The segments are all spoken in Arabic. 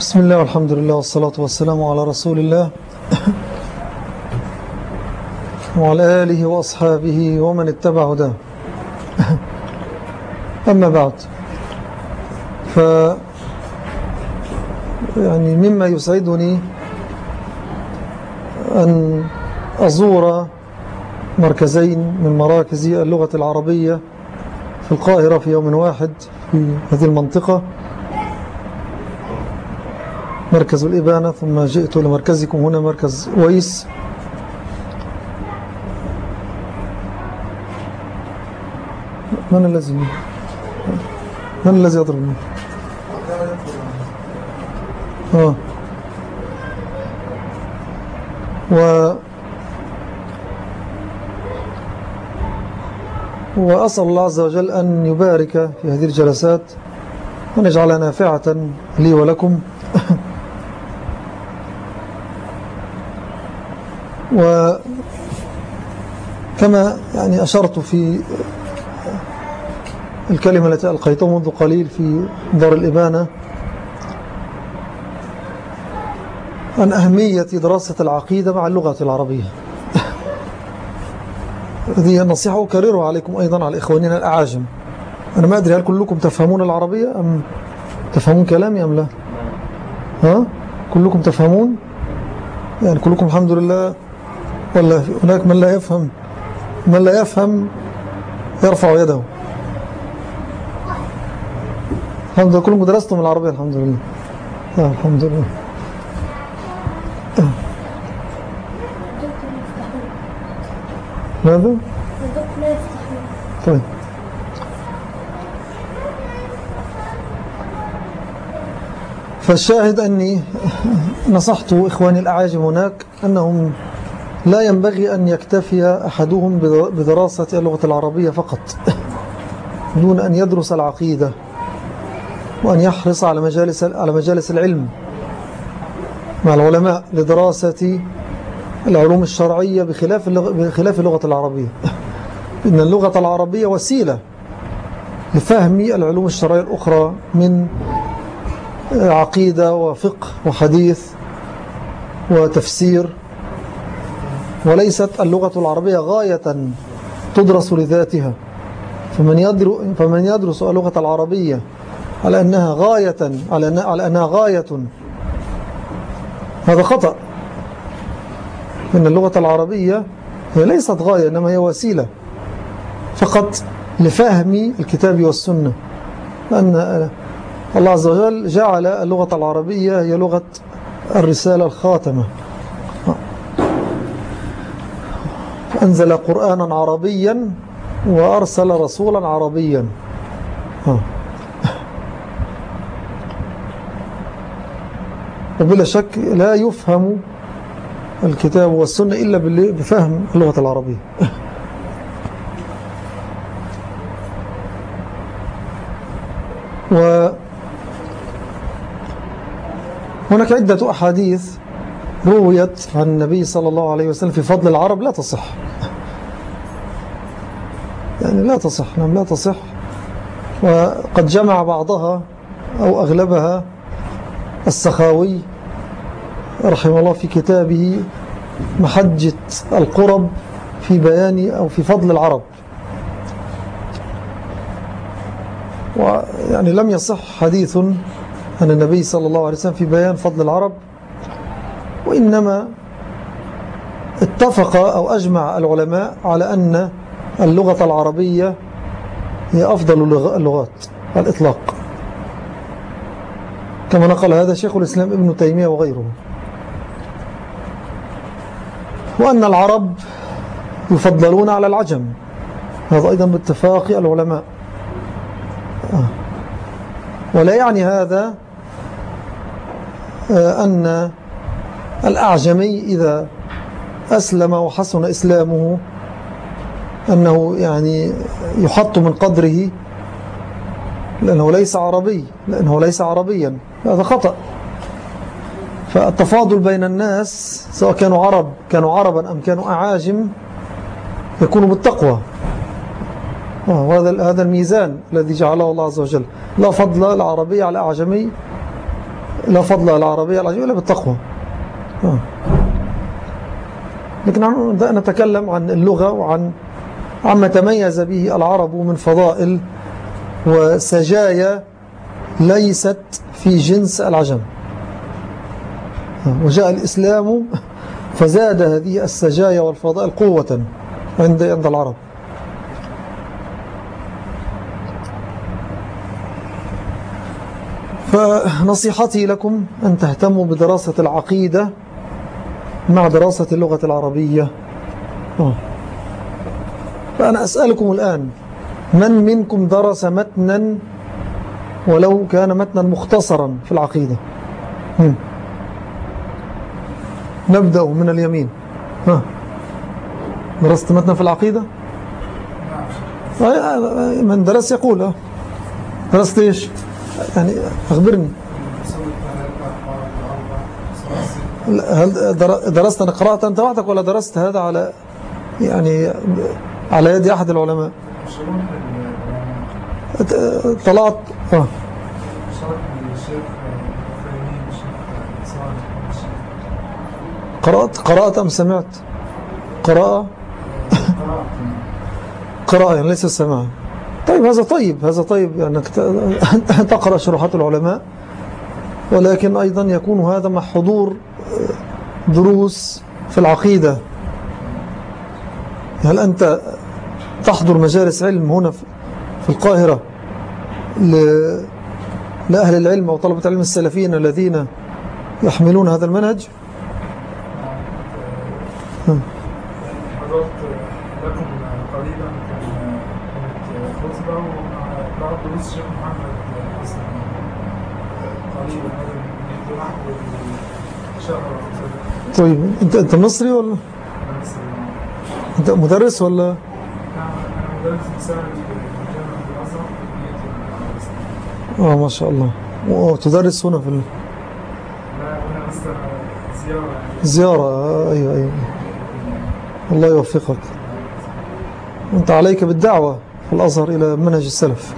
بسم الله والحمد لله والصلاة والسلام على رسول الله وعلى آله وأصحابه ومن اتبع هداه. أما بعد، يعني مما يسعدني أن أزور مركزين من مراكز اللغة العربية في القاهرة في يوم واحد في هذه المنطقة، مركز الإبانة، ثم جئت لمركزكم هنا مركز ويس. من الذي يضربني؟ وأسأل الله عز وجل أن يبارك في هذه الجلسات وأن يجعلها نافعة لي ولكم. وكما يعني أشرت في الكلمة التي ألقيتها منذ قليل في دار الإبانة عن أهمية دراسة العقيدة مع اللغة العربية. هذه النصيحة أكررها عليكم أيضا على إخواننا الأعاجم. أنا ما أدري هل كلكم تفهمون العربية أم تفهمون كلامي أم لا؟ كلكم تفهمون؟ يعني كلكم الحمد لله، ولا هناك من لا يفهم؟ من لا يفهم يرفع يده. الحمد لله كلكم درستم العربية الحمد لله. الحمد لله. ماذا؟ طيب، فالشاهد أني نصحت إخواني الأعاجم هناك أنهم لا ينبغي أن يكتفي أحدهم بدراسة اللغة العربية فقط دون أن يدرس العقيدة، وأن يحرص على مجالس العلم مع العلماء لدراسة العلوم الشرعية بخلاف اللغة العربية. إن اللغة العربية وسيلة لفهم العلوم الشرعية الأخرى من عقيدة وفقه وحديث وتفسير، وليست اللغة العربية غاية تدرس لذاتها. فمن يدرس اللغة العربية على أنها غاية هذا خطأ. إن اللغة العربية هي ليست غاية، إنما هي وسيلة فقط لفهم الكتاب والسنة، لأن الله عز وجل جعل اللغة العربية هي لغة الرسالة الخاتمة. أنزل قرآنا عربيا وأرسل رسولا عربيا. وبلا شك لا يفهم الكتاب والسنة إلا بفهم اللغة العربية. وهناك عدة أحاديث رويت عن النبي صلى الله عليه وسلم في فضل العرب لا تصح، يعني لا تصح، نعم لا تصح. وقد جمع بعضها أو أغلبها السخاوي رحمه الله في كتابه محجة القرب في بيان أو في فضل العرب. ويعني لم يصح حديث عن النبي صلى الله عليه وسلم في بيان فضل العرب، وإنما اتفق أو أجمع العلماء على أن اللغة العربية هي أفضل اللغات على الإطلاق، كما نقل هذا شيخ الإسلام ابن تيمية وغيره. وأن العرب يفضلون على العجم، هذا أيضا باتفاق العلماء. ولا يعني هذا أن الأعجمي إذا أسلم وحسن إسلامه أنه يعني يحط من قدره لأنه ليس عربيا، هذا خطأ. فالتفاضل بين الناس سواء كانوا عربا أم كانوا أعاجم يكون بالتقوى. هذا الميزان الذي جعله الله عز وجل، لا فضل العربي على الأعجمي لا فضل العربية العجمية إلا بالتقوى. لكن نتكلم عن اللغة وعن عما تميز به العرب من فضائل وسجايا ليست في جنس العجم. وجاء الإسلام فزاد هذه السجايا والفضائل قوة عند العرب. فنصيحتي لكم أن تهتموا بدراسة العقيدة مع دراسة اللغة العربية. فأنا أسألكم الآن، من منكم درس متنا ولو كان متنا مختصرا في العقيدة؟ نبدأ من اليمين. درست متنا في العقيدة؟ من درس يقول درست إيش؟ يعني أخبرني. هل درست، أنا قرأت أنت وحدك ولا درست هذا على يعني على يد أحد العلماء؟ طلعت قرأت أم سمعت؟ قراءة يعني ليس السماع. طيب هذا طيب أنك تقرأ شروحات العلماء، ولكن أيضا يكون هذا مع حضور دروس في العقيدة. هل أنت تحضر مجالس علم هنا في القاهرة لأهل العلم أو طلبة العلم السلفيين الذين يحملون هذا المنهج؟ حضرت لكم قريبا كانت خطبة وبعض دروس الشيخ محمد حسن قريبا هذا من نحو شهر. طيب أنت مصري ولا؟ أنت مدرس ولا؟ أنا مدرس مساعد في جامعة الأزهر في كلية ما شاء الله. وتدرس هنا في لا هنا بس زيارة. أيوة. الله يوفقك. أنت عليك بالدعوة في الأزهر إلى منهج السلف،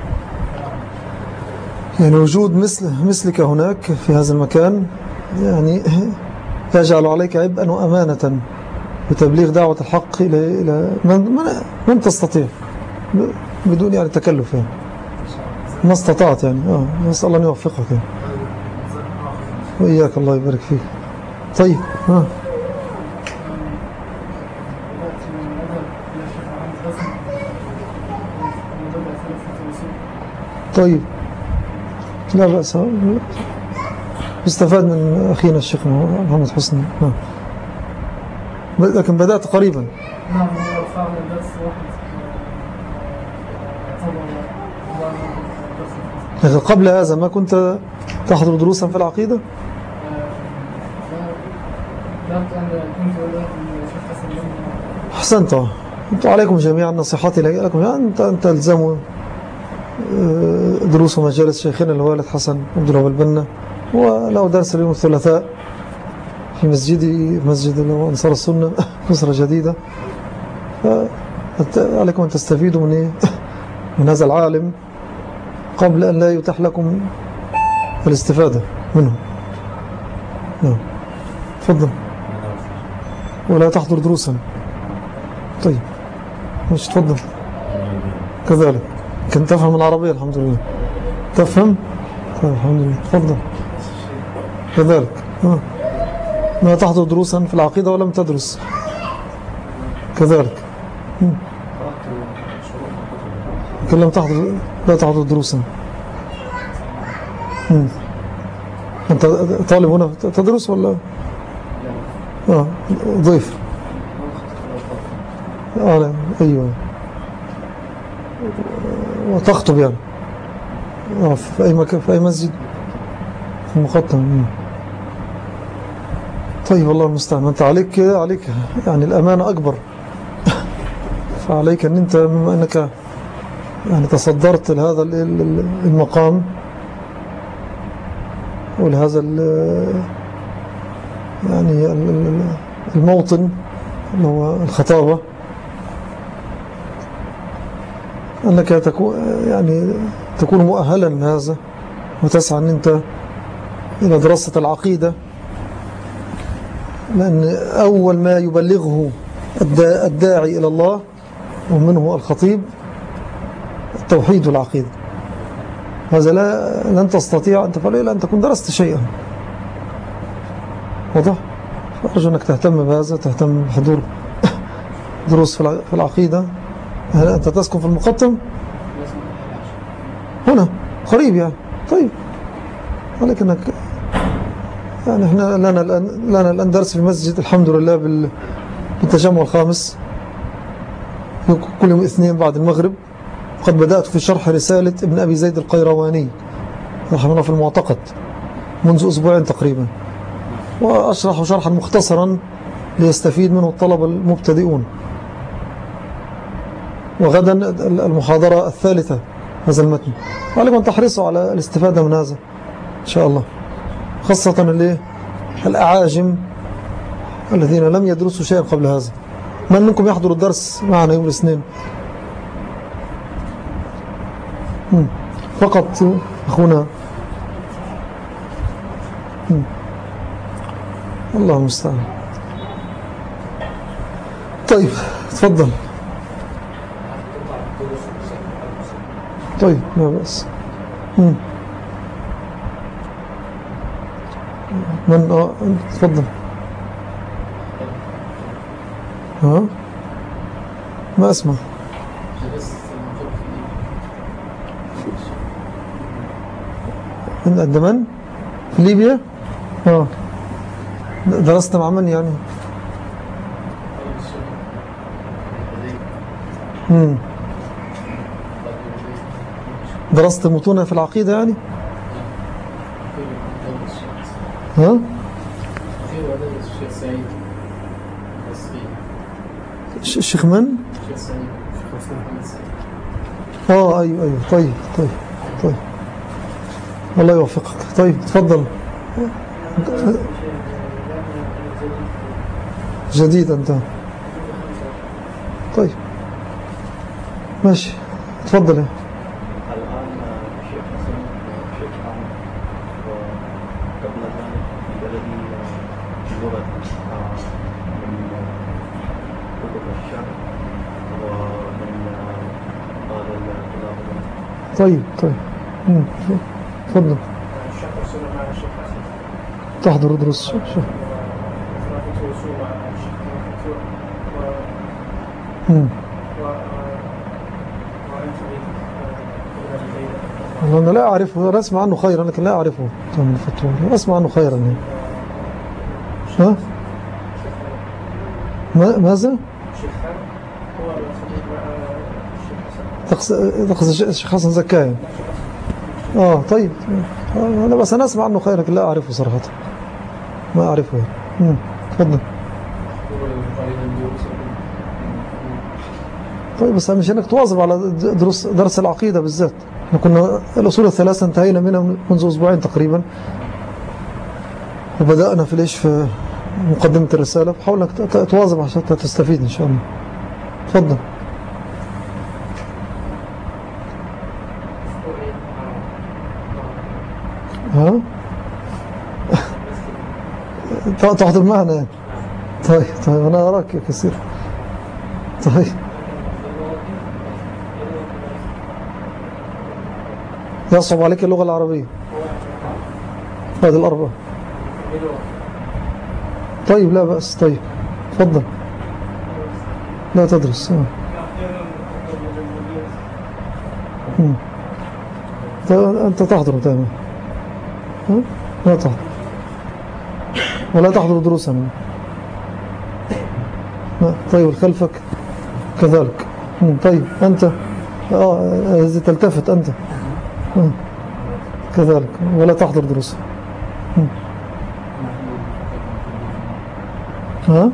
يعني وجود مثلك هناك في هذا المكان يعني يجعل عليك عبئا وأمانة بتبليغ دعوة الحق إلى من تستطيع بدون يعني تكلف، يعني ما استطعت يعني. نسأل الله أن يوفقك يعني. وإياك، الله يبارك فيك. طيب طيب لا بأس، استفاد من أخينا الشيخ محمد حسني. لكن بدأت قريبا. نعم، هو فعلا درس واحد. لكن قبل هذا ما كنت تحضر دروسا في العقيدة؟ أحسنت. أنتم عليكم جميعا، نصيحتي لكم أن تلزموا دروس ومجالس شيخنا الوالد حسن عبد الله البنا، وله درس اليوم الثلاثاء في مسجد أنصار السنة أسرة جديدة. عليكم أن تستفيدوا من هذا العالم قبل أن لا يتاح لكم الاستفادة منه. تفضل. ولا تحضر دروسا. طيب مش تفضل. كذلك كنت تفهم العربية الحمد لله. تفهم؟ طيب الحمد لله. تفضل. كذلك ما تحضر دروسا في العقيدة ولم تدرس كذلك. لم تحضر، لا تحضر دروسا. أنت طالب هنا تدرس ولا ضيف؟ أيوة. وتخطب يعني في أي مكان، في أي مسجد، في المقطم. طيب والله المستعان. أنت عليك يعني الأمانة أكبر، فعليك أن أنت بما أنك يعني تصدرت لهذا المقام ولهذا يعني الموطن اللي هو الخطابة، أنك تكون مؤهلا لهذا، وتسعى أن أنت إلى دراسة العقيدة، لأن أول ما يبلغه الداعي إلى الله ومنه الخطيب التوحيد والعقيدة. هذا لن تستطيع أن تفعله إلا أن تكون درست شيئا. واضح؟ أرجو أنك تهتم بهذا، تهتم بحضور دروس في العقيدة. هل أنت تسكن في المقطم؟ هنا قريب يعني. طيب، ولكنك يعني احنا لنا الآن درس في مسجد الحمد لله بالتجمع الخامس كل يوم اثنين بعد المغرب. قد بدأت في شرح رسالة ابن أبي زيد القيرواني رحمه الله في المعتقد منذ أسبوعين تقريبا، وأشرح شرحا مختصرا ليستفيد منه الطلبة المبتدئون. وغدا المحاضرة الثالثة هذا المتن، وعليكم أن تحرصوا على الاستفادة من هذا إن شاء الله، خاصة الأعاجم الذين لم يدرسوا شيئا قبل هذا. من منكم يحضر الدرس معنا يوم الاثنين؟ فقط أخونا. الله المستعان. طيب تفضل. طيب لا بأس. من تفضل. ها ما أسمع. من الدمن في ليبيا. درست مع من يعني؟ درست متونة في العقيدة يعني؟ ها؟ الشيخ من؟ أيوه طيب الله يوفقك. طيب تفضل. جديد أنت. طيب ماشي تفضل. الآن الشيخ حسن الشيخ عامر، وقبل ذلك في بلدي لغة من كتب الشعر ومن هذا الكلام. طيب تفضل. تحضر دروس أنا لا أعرفه، أنا أسمع عنه خيرا لكن لا أعرفه. أسمع عنه خيرا يعني. ها؟ ماذا؟ تقصد الشيخ حسن زكاية. طيب أنا بس أنا أسمع عنه خيرا لكن لا أعرفه صراحة، ما أعرفه. تفضل. طيب بس مش انك تواظب على درس العقيدة بالذات. احنا كنا الأصول الثلاثة انتهينا منها منذ أسبوعين تقريبا، وبدأنا في مقدمة الرسالة، فحاول انك تواظب عشان تستفيد إن شاء الله. تفضل. ها؟ تحضر معنا يعني. طيب أنا أراك كثير. طيب يصعب عليك اللغة العربية هذه الأربعة. طيب لا بأس. طيب تفضل. لا تدرس. أنت تحضر تمام. لا تحضر ولا تحضر دروسنا. طيب خلفك كذلك. طيب أنت تلتفت أنت كذلك ولا تحضر دروس. ها؟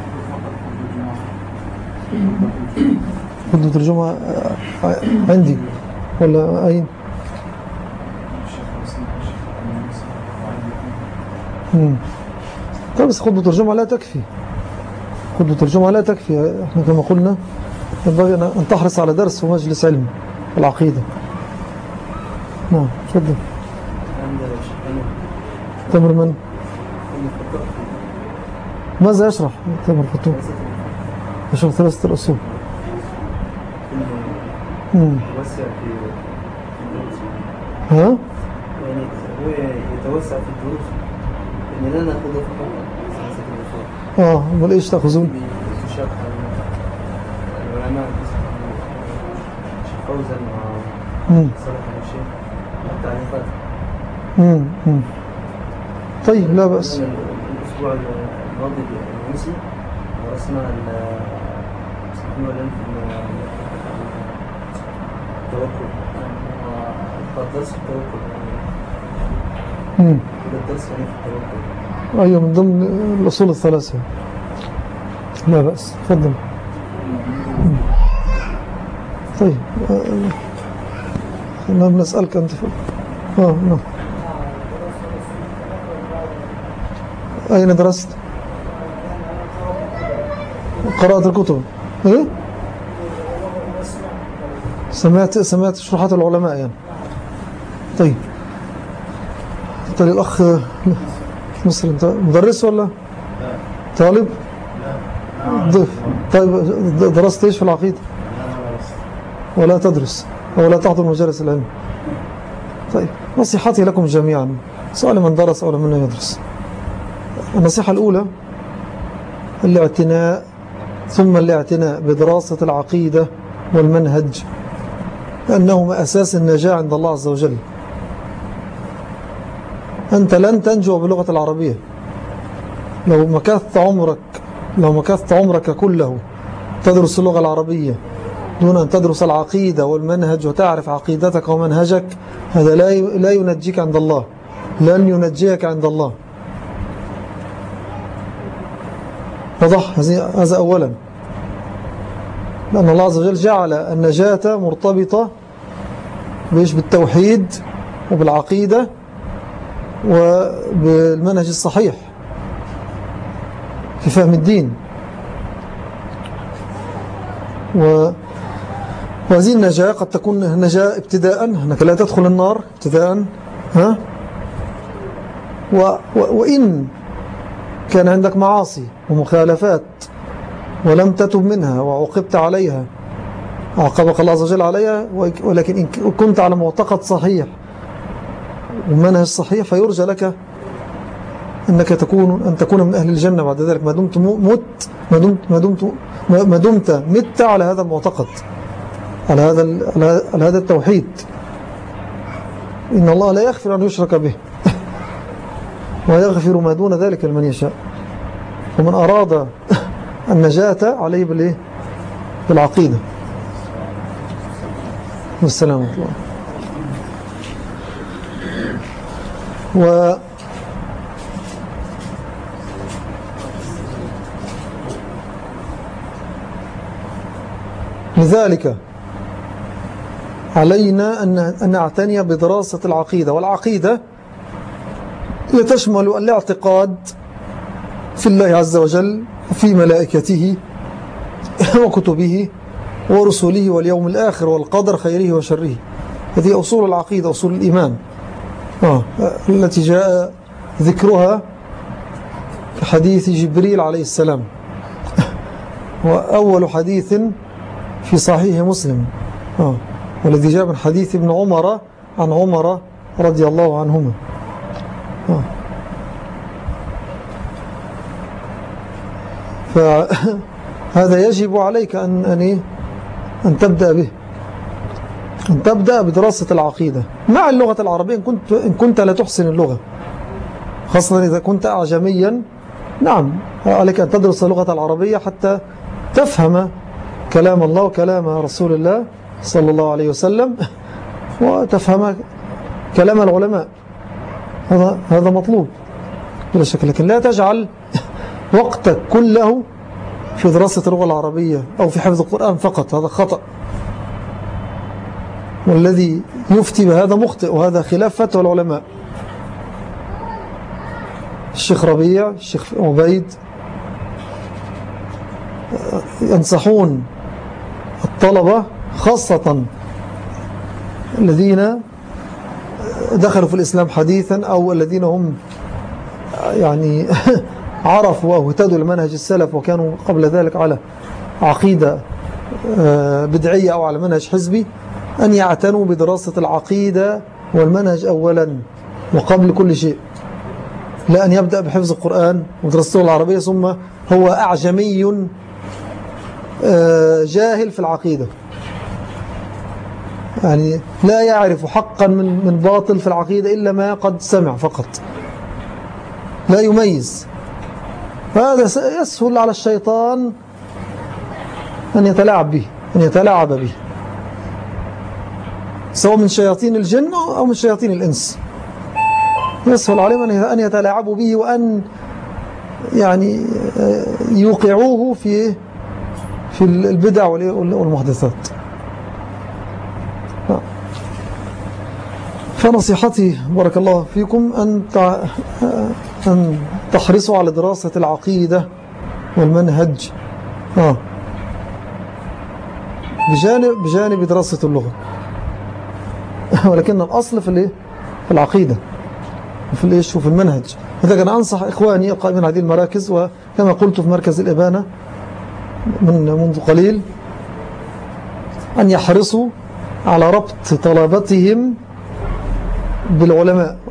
خذوا ترجمة عندي ولا أين؟ طيب بس خذوا ترجمة لا تكفي. خذوا ترجمة لا تكفي. احنا كما قلنا ينبغي أن تحرص على درس ومجلس علم العقيدة. تفضل. تمر من؟ ماذا يشرح تمر فتوح؟ يشرح ثلاثة الأصول. يتوسع في الدروس. ها؟ يعني هو يتوسع في الدروس، إن لا نأخذ فقط ثلاثة الأصول. أمال إيش تأخذون؟ بشرح العلماء الشيخ فوزان وصالح الشيخ التعليقات. طيب لا بأس. الأسبوع الماضي الأمسي درسنا التوكل، درس التوكل. الدرس يعني في التوكل. أيوة من ضمن الأصول الثلاثة. لا بأس، تفضل. طيب نعم نسألك أنت. نعم. أين درست؟ قرأت الكتب. إيه؟ سمعت شروحات العلماء يعني. طيب الأخ مصر، أنت مدرس ولا طالب؟ ضيف. طيب درست إيش في العقيدة؟ ولا تدرس أو لا تحضر مجالس العلم؟ طيب نصيحتي لكم جميعا، سواء من درس أو من يدرس. النصيحة الأولى الاعتناء، ثم الاعتناء بدراسة العقيدة والمنهج، لأنهما أساس النجاة عند الله عز وجل. أنت لن تنجو باللغة العربية لو مكثت عمرك كله تدرس اللغة العربية دون أن تدرس العقيدة والمنهج وتعرف عقيدتك ومنهجك. هذا لا ينجيك عند الله، لن ينجيك عند الله. واضح؟ هذا أولا، لأن الله عز وجل جعل النجاة مرتبطة بالتوحيد وبالعقيدة وبالمنهج الصحيح في فهم الدين. وهذه النجاة قد تكون نجاة ابتداء، أنك لا تدخل النار ابتداء، وإن كان عندك معاصي ومخالفات ولم تتب منها وعوقبت عليها، عاقبك الله عز وجل عليها، ولكن إن كنت على معتقد صحيح ومنهج صحيح فيرجى لك أنك تكون من أهل الجنة بعد ذلك، ما دمت مت على هذا المعتقد، على هذا التوحيد. إن الله لا يغفر أن يشرك به ويغفر ما دون ذلك لمن يشاء. ومن أراد النجاة عليه بالعقيدة. والسلام عليكم. لذلك علينا أن نعتني بدراسة العقيدة، والعقيدة تشمل الاعتقاد في الله عز وجل وفي ملائكته وكتبه ورسله واليوم الآخر والقدر خيره وشره. هذه أصول العقيدة، أصول الإيمان التي جاء ذكرها في حديث جبريل عليه السلام، وأول حديث في صحيح مسلم، والذي جاء من حديث ابن عمر عن عمر رضي الله عنهما. فهذا يجب عليك أن تبدأ به، أن تبدأ بدراسة العقيدة مع اللغة العربية إن كنت لا تحسن اللغة، خاصة إذا كنت أعجميا. نعم عليك أن تدرس اللغة العربية حتى تفهم كلام الله وكلام رسول الله صلى الله عليه وسلم، وتفهم كلام العلماء. هذا مطلوب بلا شك، لكن لا تجعل وقتك كله في دراسة اللغة العربية أو في حفظ القرآن فقط. هذا خطأ، والذي يفتي بهذا مخطئ، وهذا خلاف فتوى العلماء. الشيخ ربيع، الشيخ عبيد ينصحون الطلبة خاصة الذين دخلوا في الإسلام حديثا أو الذين هم يعني عرفوا أو اهتدوا لمنهج السلف وكانوا قبل ذلك على عقيدة بدعية أو على منهج حزبي، أن يعتنوا بدراسة العقيدة والمنهج أولا وقبل كل شيء، لا أن يبدأ بحفظ القرآن ودراسته العربية ثم هو أعجمي جاهل في العقيدة، يعني لا يعرف حقا من باطل في العقيدة إلا ما قد سمع فقط، لا يميز. فهذا يسهل على الشيطان أن يتلاعب به، أن يتلاعب به، سواء من شياطين الجن أو من شياطين الإنس. يسهل عليهم أن يتلاعبوا به وأن يعني يوقعوه في البدع والمحدثات. فنصيحتي بارك الله فيكم أن تحرصوا على دراسة العقيدة والمنهج بجانب دراسة اللغة، ولكن الأصل في العقيدة وفي المنهج. إذا كان أنصح إخواني القائمين هذه المراكز، وكما قلت في مركز الإبانة منذ قليل، أن يحرصوا على ربط طلبتهم بالعلماء.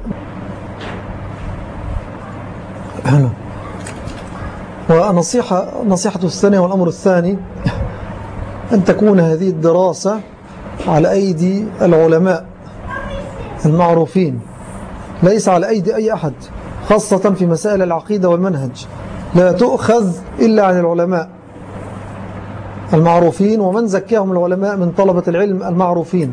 ونصيحة الثانية والأمر الثاني أن تكون هذه الدراسة على أيدي العلماء المعروفين، ليس على أيدي أي أحد، خاصة في مسائل العقيدة والمنهج، لا تؤخذ إلا عن العلماء المعروفين، ومن زكاهم العلماء من طلبة العلم المعروفين.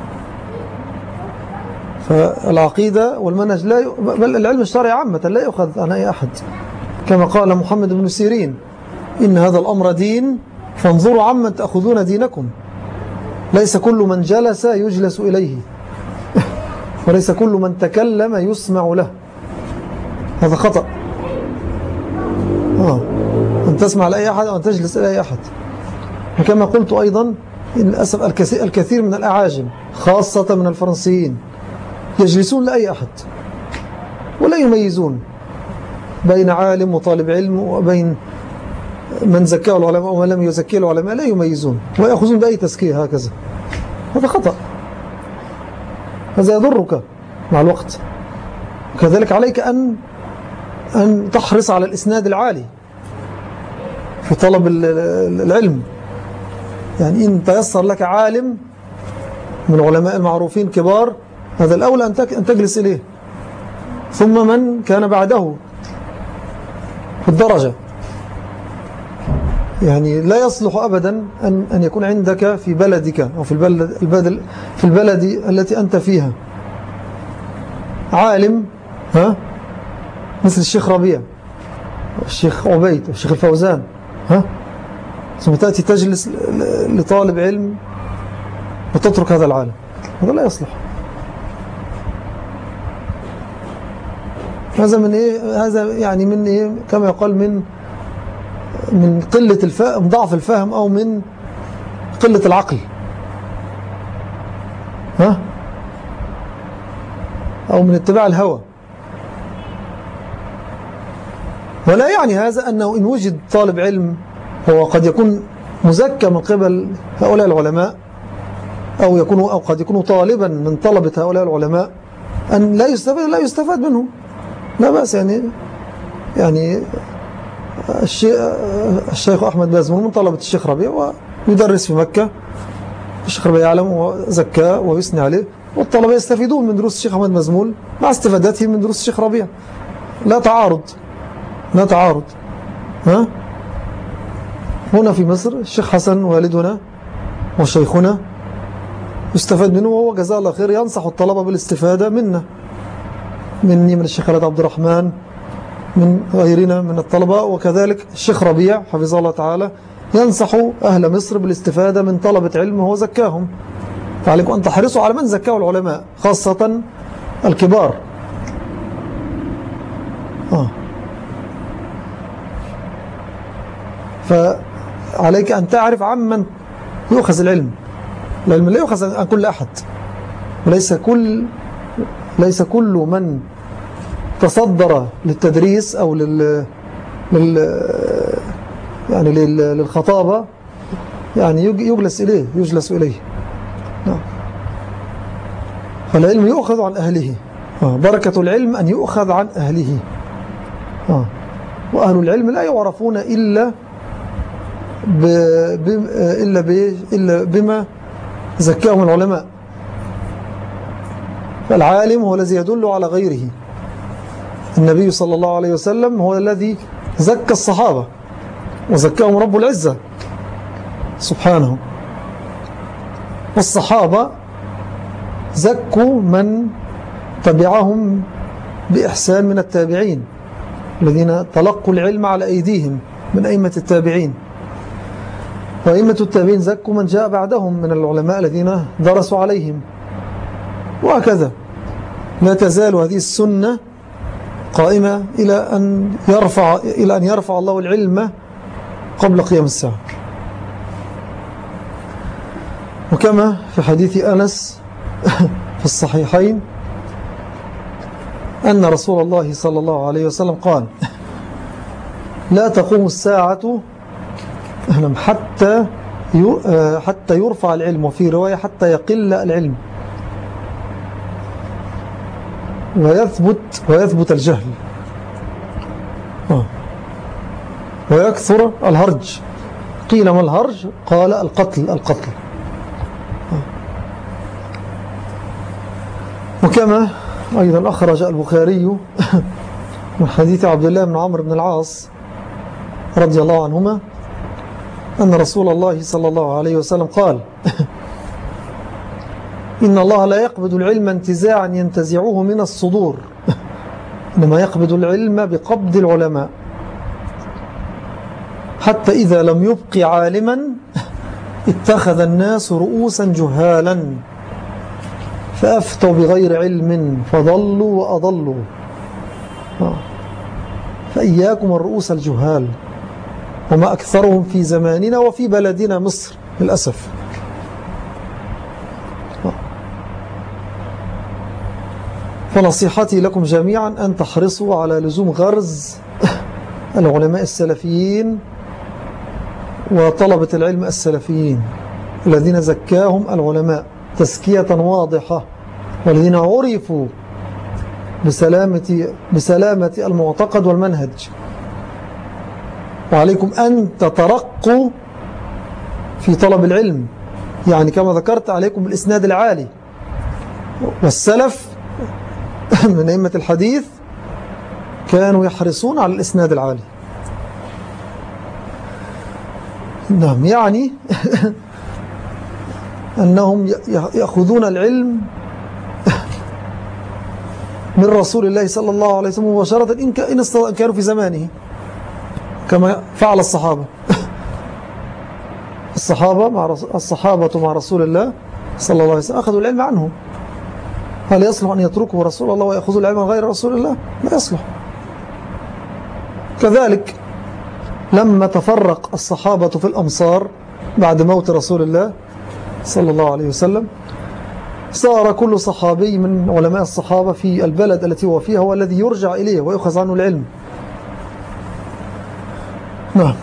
فالعقيدة والمنهج بل العلم الشرعي عامة لا يؤخذ عن أي أحد، كما قال محمد بن سيرين: إن هذا الأمر دين فانظروا عمن تأخذون دينكم، ليس كل من جلس يجلس إليه، وليس كل من تكلم يسمع له. هذا خطأ، أن تسمع لأي أحد أو أن تجلس إلى أي أحد. وكما قلت أيضا، للأسف الكثير من الأعاجم خاصة من الفرنسيين يجلسون لأي أحد ولا يميزون بين عالم وطالب علم وبين من زكاه العلماء ومن لم يزكيه العلماء، لا يميزون ويأخذون بأي تزكية هكذا. هذا خطأ، هذا يضرك مع الوقت. وكذلك عليك أن تحرص على الإسناد العالي في طلب العلم، يعني إن تيسر لك عالم من علماء المعروفين كبار، هذا الأولى أن تجلس إليه، ثم من كان بعده في الدرجة. يعني لا يصلح أبدا أن يكون عندك في بلدك أو في البلد التي أنت فيها عالم مثل الشيخ ربيع والشيخ عبيد والشيخ الفوزان، ثم تأتي تجلس لطالب علم وتترك هذا العالم. هذا لا يصلح. هذا من إيه؟ هذا يعني من إيه؟ كما يقال من قلة الفهم، ضعف الفهم، أو من قلة العقل، أو من اتباع الهوى. ولا يعني هذا أنه إن وجد طالب علم هو قد يكون مزكى من قبل هؤلاء العلماء، أو قد يكون طالبا من طلبة هؤلاء العلماء، أن لا يستفاد منه، لا بأس. يعني الشيخ أحمد بازمون من طلبة الشيخ ربيع ويدرس في مكة، الشيخ ربيع يعلم وزكاه ويثني عليه، والطلبة يستفيدون من دروس الشيخ أحمد بازمون مع استفادتهم من دروس الشيخ ربيع. لا تعارض. هنا في مصر الشيخ حسن والدنا وشيخنا يستفاد منه، وهو جزاه الله خير ينصح الطلبة بالاستفادة مني، من الشيخ خالد عبد الرحمن، من غيرنا من الطلبة. وكذلك الشيخ ربيع حفظه الله تعالى ينصح أهل مصر بالاستفادة من طلبة علم وهو زكاهم. فعليكم أن تحرصوا على من زكاه العلماء، خاصة الكبار. فعليك أن تعرف عمن يؤخذ العلم. العلم لا يؤخذ عن كل أحد، وليس كل من تصدر للتدريس أو يعني للخطابة يعني يجلس إليه. نعم. فالعلم يؤخذ عن أهله. بركة العلم أن يؤخذ عن أهله. وأهل العلم لا يعرفون إلا بما زكاهم العلماء. فالعالم هو الذي يدل على غيره. النبي صلى الله عليه وسلم هو الذي زكى الصحابة وزكاهم رب العزة سبحانه، والصحابة زكوا من تبعهم بإحسان من التابعين الذين تلقوا العلم على أيديهم من أئمة التابعين، وأئمة التابعين زكوا من جاء بعدهم من العلماء الذين درسوا عليهم، وهكذا لا تزال هذه السنة قائمة إلى أن يرفع الله العلم قبل قيام الساعة. وكما في حديث أنس في الصحيحين أن رسول الله صلى الله عليه وسلم قال: لا تقوم الساعة حتى يرفع العلم، وفي رواية حتى يقل العلم ويثبت الجهل ويكثر الهرج. قيل ما الهرج؟ قال القتل. وكما أيضا أخرج البخاري من حديث عبد الله بن عمرو بن العاص رضي الله عنهما أن رسول الله صلى الله عليه وسلم قال: إن الله لا يقبض العلم انتزاعا ينتزعه من الصدور، إنما يقبض العلم بقبض العلماء، حتى إذا لم يبق عالما اتخذ الناس رؤوسا جهالا فأفتوا بغير علم فضلوا وأضلوا. فإياكم الرؤوس الجهال، وما أكثرهم في زماننا وفي بلدنا مصر للأسف. فنصيحتي لكم جميعا أن تحرصوا على لزوم غرز العلماء السلفيين وطلبة العلم السلفيين الذين زكاهم العلماء تزكية واضحة، والذين عرفوا بسلامة المعتقد والمنهج. وعليكم أن تترقوا في طلب العلم، يعني كما ذكرت عليكم بالإسناد العالي. والسلف من أئمة الحديث كانوا يحرصون على الإسناد العالي. نعم، يعني أنهم يأخذون العلم من رسول الله صلى الله عليه وسلم مباشرة إن كانوا في زمانه، كما فعل الصحابة. الصحابة مع رسول الله صلى الله عليه وسلم أخذوا العلم عنه. هل يصلح أن يتركوا رسول الله ويأخذوا العلم من غير رسول الله؟ لا يصلح. كذلك لما تفرق الصحابة في الأمصار بعد موت رسول الله صلى الله عليه وسلم، صار كل صحابي من علماء الصحابة في البلد التي هو فيها هو الذي يرجع إليه ويأخذ عنه العلم. نعم،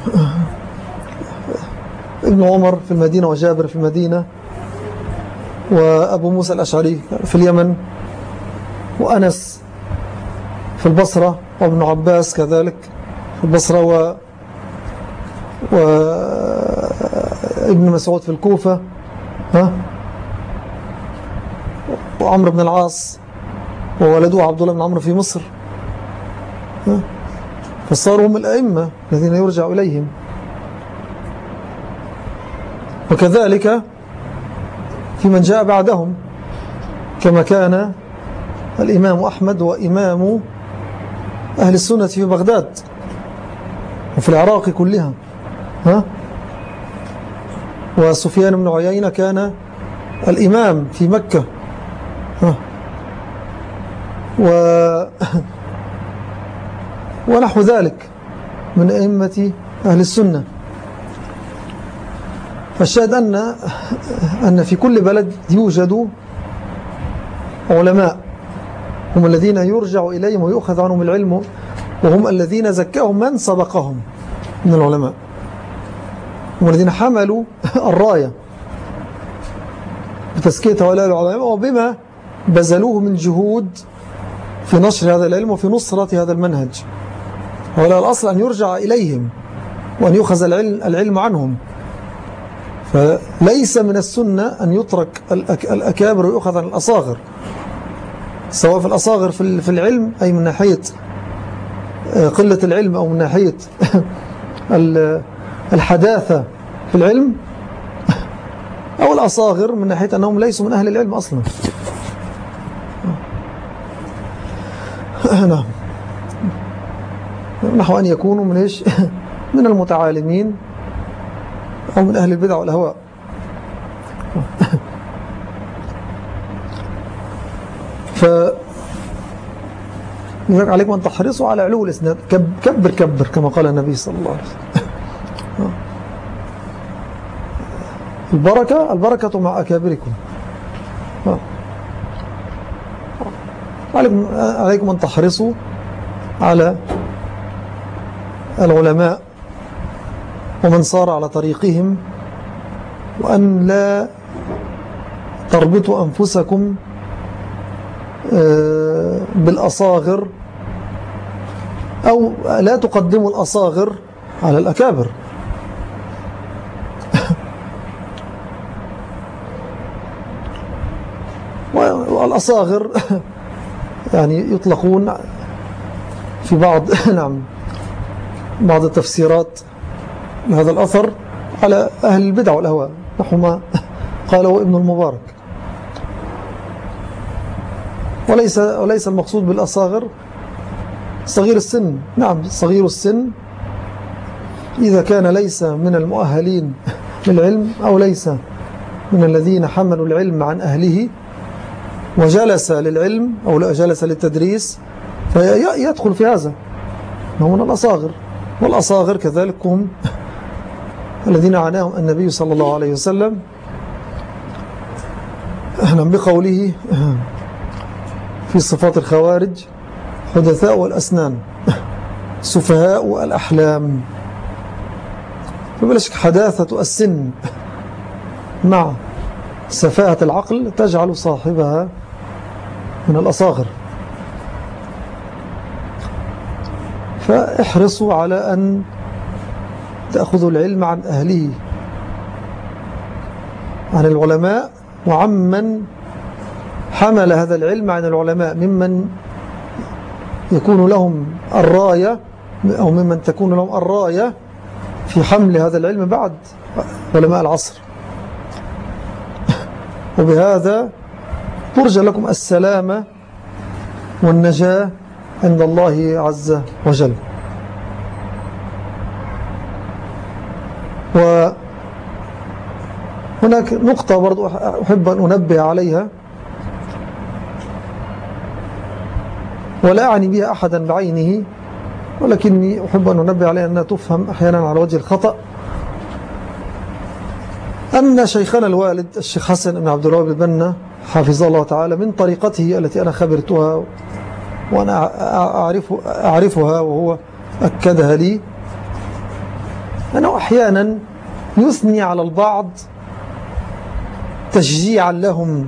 ابن عمر في المدينة، وجابر في المدينة، وأبو موسى الأشعري في اليمن، وأنس في البصرة، وابن عباس كذلك في البصرة، وابن مسعود في الكوفة، وعمرو بن العاص وولده عبد الله بن عمرو في مصر. فصاروا هم الأئمة الذين يرجع إليهم. وكذلك في من جاء بعدهم، كما كان الإمام أحمد وإمام أهل السنة في بغداد وفي العراق كلها، وسفيان بن عيينة كان الإمام في مكة، ونحو ذلك من أئمة أهل السنة. فالشاهد أن في كل بلد يوجد علماء هم الذين يرجع إليهم ويؤخذ عنهم العلم، وهم الذين زكاهم من سبقهم من العلماء، هم الذين حملوا الراية بتزكية هؤلاء العلماء وبما بذلوه من جهود في نشر هذا العلم وفي نصرة هذا المنهج. هؤلاء الأصل أن يرجع إليهم وأن يؤخذ العلم عنهم، فليس من السنة أن يترك الأكابر ويؤخذ عن الأصاغر، سواء في الأصاغر في العلم أي من ناحية قلة العلم أو من ناحية الحداثة في العلم، أو الأصاغر من ناحية أنهم ليسوا من أهل العلم أصلا. نعم، نحو أن يكونوا من إيش؟ من المتعالمين أو من أهل البدع والأهواء. لذلك عليكم أن تحرصوا على علو الإسناد، كبر كبر كما قال النبي صلى الله عليه وسلم. البركة مع أكابركم. عليكم أن تحرصوا على العلماء ومن صار على طريقهم، وأن لا تربطوا أنفسكم بالأصاغر، أو لا تقدموا الأصاغر على الأكابر. والأصاغر يعني يطلقون في بعض نعم بعض التفسيرات لهذا الأثر على أهل البدع والأهواء، نحو ما قاله ابن المبارك. وليس المقصود بالأصاغر صغير السن. نعم، صغير السن إذا كان ليس من المؤهلين للعلم أو ليس من الذين حملوا العلم عن أهله وجلس للعلم أو جلس للتدريس، فيدخل في هذا، هو من الأصاغر. والأصاغر كذلك هم الذين عناهم النبي صلى الله عليه وسلم بقوله في صفات الخوارج: حدثاء الأسنان، سفهاء الأحلام. فبلاش حداثة السن مع سفاهة العقل تجعل صاحبها من الأصاغر. فاحرصوا على أن تأخذوا العلم عن أهله، عن العلماء وعمن حمل هذا العلم عن العلماء، ممن يكون لهم الراية أو ممن تكون لهم الراية في حمل هذا العلم بعد علماء العصر. وبهذا ترجى لكم السلامة والنجاة عند الله عز وجل. وهناك نقطة برضو أحب أن أنبه عليها، ولا أعني بها أحدا بعينه، ولكني أحب أن أنبه عليها أنها تفهم أحيانا على وجه الخطأ. أن شيخنا الوالد الشيخ حسن بن عبد الوهاب البنا حفظه الله تعالى، من طريقته التي أنا خبرتها وأنا أعرفها وهو أكدها لي، أنه أحيانا يثني على البعض تشجيعا لهم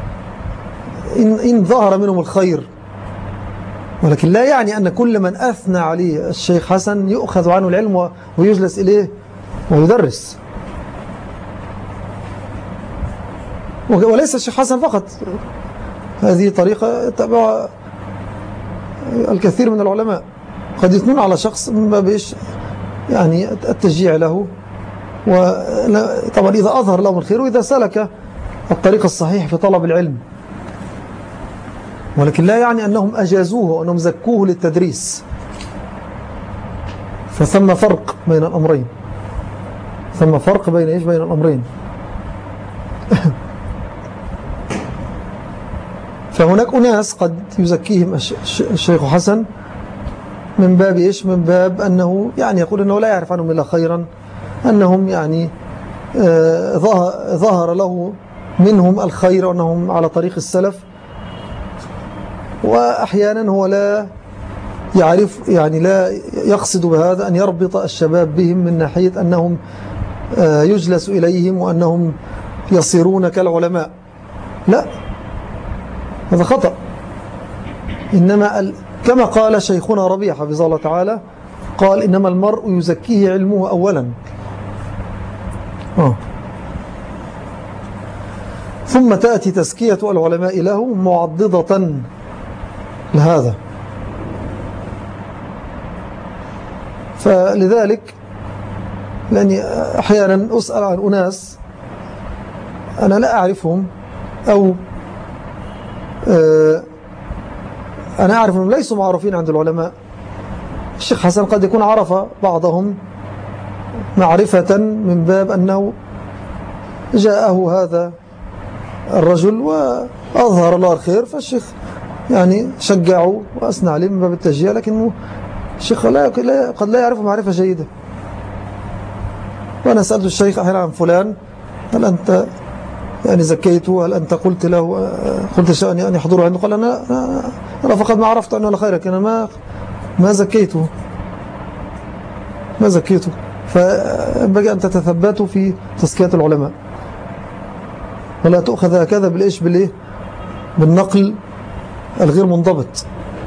إن ظهر منهم الخير، ولكن لا يعني أن كل من أثنى عليه الشيخ حسن يؤخذ عنه العلم ويجلس إليه ويدرس. وليس الشيخ حسن فقط، هذه طريقة يتبعها الكثير من العلماء، قد يثنون على شخص من باب يعني التشجيع له، وطبعا إذا أظهر لهم الخير وإذا سلك الطريق الصحيح في طلب العلم، ولكن لا يعني أنهم أجازوه وأنهم زكوه للتدريس. فثم فرق بين الأمرين، ثم فرق بين الأمرين. فهناك أناس قد يزكيهم الشيخ حسن من باب من باب أنه يعني يقول أنه لا يعرف عنهم إلا خيرا، أنهم يعني ظهر له منهم الخير وأنهم على طريق السلف، وأحيانا هو لا يعرف، يعني لا يقصد بهذا أن يربط الشباب بهم من ناحية أنهم يجلس إليهم وأنهم يصيرون كالعلماء، لا، هذا خطأ. إنما كما قال شيخنا ربيع حفظه الله تعالى، قال إنما المرء يزكيه علمه أولا. ثم تأتي تزكية العلماء له معضدة لهذا. فلذلك لأني أحيانا أسأل عن أناس أنا لا أعرفهم، أو أنا أعرف أنهم ليسوا معروفين عند العلماء. الشيخ حسن قد يكون عرف بعضهم معرفة من باب أنه جاءه هذا الرجل وأظهر الله الخير، فالشيخ يعني شجعه وأثنى عليه من باب التشجيع، لكنه الشيخ قد لا يعرفه معرفة جيدة. وأنا سألت الشيخ أحيانا عن فلان، هل أنت يعني زكيته؟ هل أنت قلت له أن يحضره عنده؟ قال أنا فقط ما عرفت أنه لخير، لكن أنا ما زكيته. فينبغي أن تتثبتوا في تزكية العلماء، ولا تأخذ هكذا بالإيش بالنقل الغير منضبط.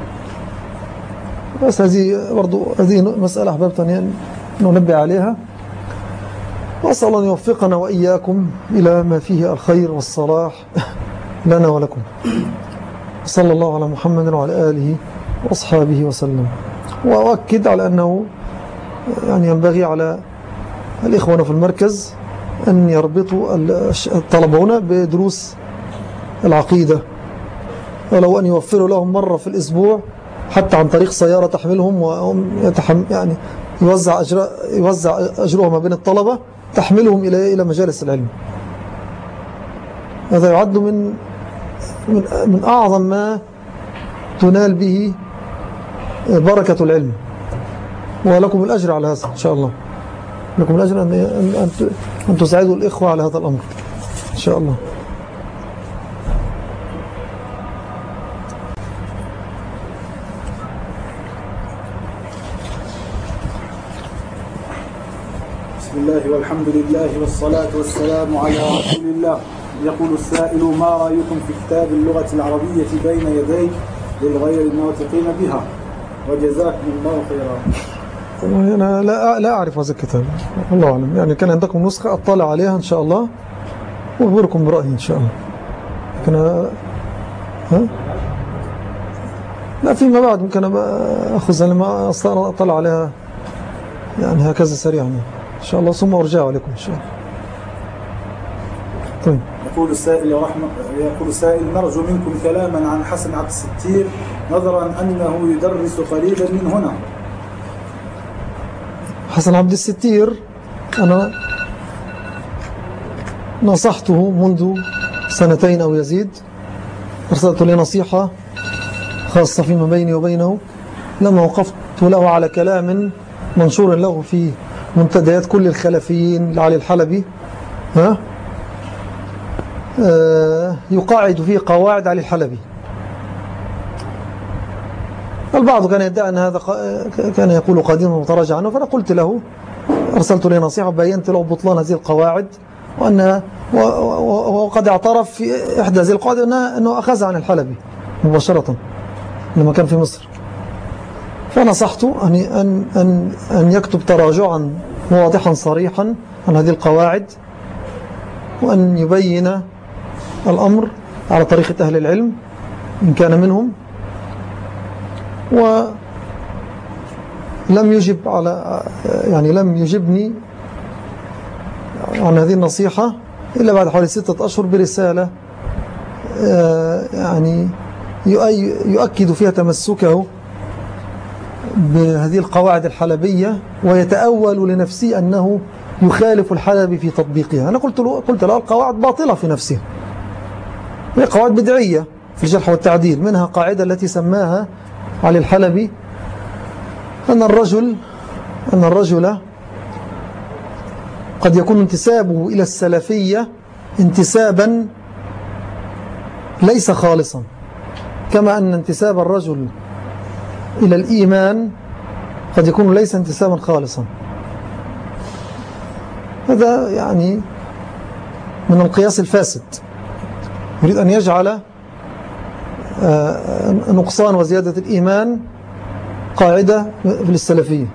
بس هذه مسألة أحببت أن ننبه عليها، وأسأل الله أن يوفقنا وإياكم إلى ما فيه الخير والصلاح لنا ولكم. صلى الله على محمد وعلى آله وأصحابه وسلم. وأؤكد على أنه يعني ينبغي على الإخوان في المركز أن يربطوا الطلبة هنا بدروس العقيدة، ولو أن يوفروا لهم مرة في الأسبوع حتى عن طريق سيارة تحملهم، وهم يعني يوزع أجرها ما بين الطلبة، تحملهم إلى مجالس العلم. هذا يعد من أعظم ما تنال به بركة العلم، ولكم الأجر على هذا إن شاء الله. لكم الأجر أن تساعدوا الإخوة على هذا الأمر إن شاء الله. بسم الله والحمد لله والصلاة والسلام على رسول الله. يقول السائل: ما رأيكم في كتاب اللغة العربية بين يدي للغير الناطقين بها؟ وجزاكم الله خيرا. أنا لا أعرف هذا الكتاب، الله أعلم. يعني كان عندكم نسخة أطلع عليها إن شاء الله وأخبركم برأيي إن شاء الله. كان لا، فيما بعد ممكن أخذ لما أطلع عليها يعني هكذا سريعا إن شاء الله، ثم أرجع عليكم إن شاء الله. طيب. يقول السائل: نرجو منكم كلاما عن حسن عبد الستير، نظرا أنه يدرس قريبا من هنا. حسن عبد الستير أنا نصحته منذ 2 أو يزيد، أرسلت لي نصيحة خاصة فيما بيني وبينه لما وقفت له على كلام منشور له في منتديات كل الخلفيين لعلي الحلبي، يقاعد فيه قواعد علي الحلبي. البعض كان يدعي أن هذا كان يقول قديما وتراجع عنه، فأنا قلت له، أرسلت له نصيحة وبينت له بطلان هذه القواعد، وقد اعترف في إحدى هذه القواعد أنه أخذها عن الحلبي مباشرة لما كان في مصر. فنصحته أن يكتب تراجعا واضحا صريحا عن هذه القواعد، وأن يبين الأمر على طريقة أهل العلم إن كان منهم. ولم يجب لم يجبني عن هذه النصيحة إلا بعد حوالي 6 أشهر برسالة يعني يؤكد فيها تمسكه بهذه القواعد الحلبية، ويتأول لنفسه أنه يخالف الحلبي في تطبيقها. أنا قلت له القواعد باطلة في نفسها، هي قواعد بدعية في الجرح والتعديل. منها قاعدة التي سماها علي الحلبي أن الرجل قد يكون انتسابه إلى السلفية انتسابا ليس خالصا، كما أن انتساب الرجل إلى الإيمان قد يكون ليس انتسابا خالصا. هذا يعني من القياس الفاسد، يريد أن يجعل نقصان وزيادة الإيمان قاعدة في السلفية.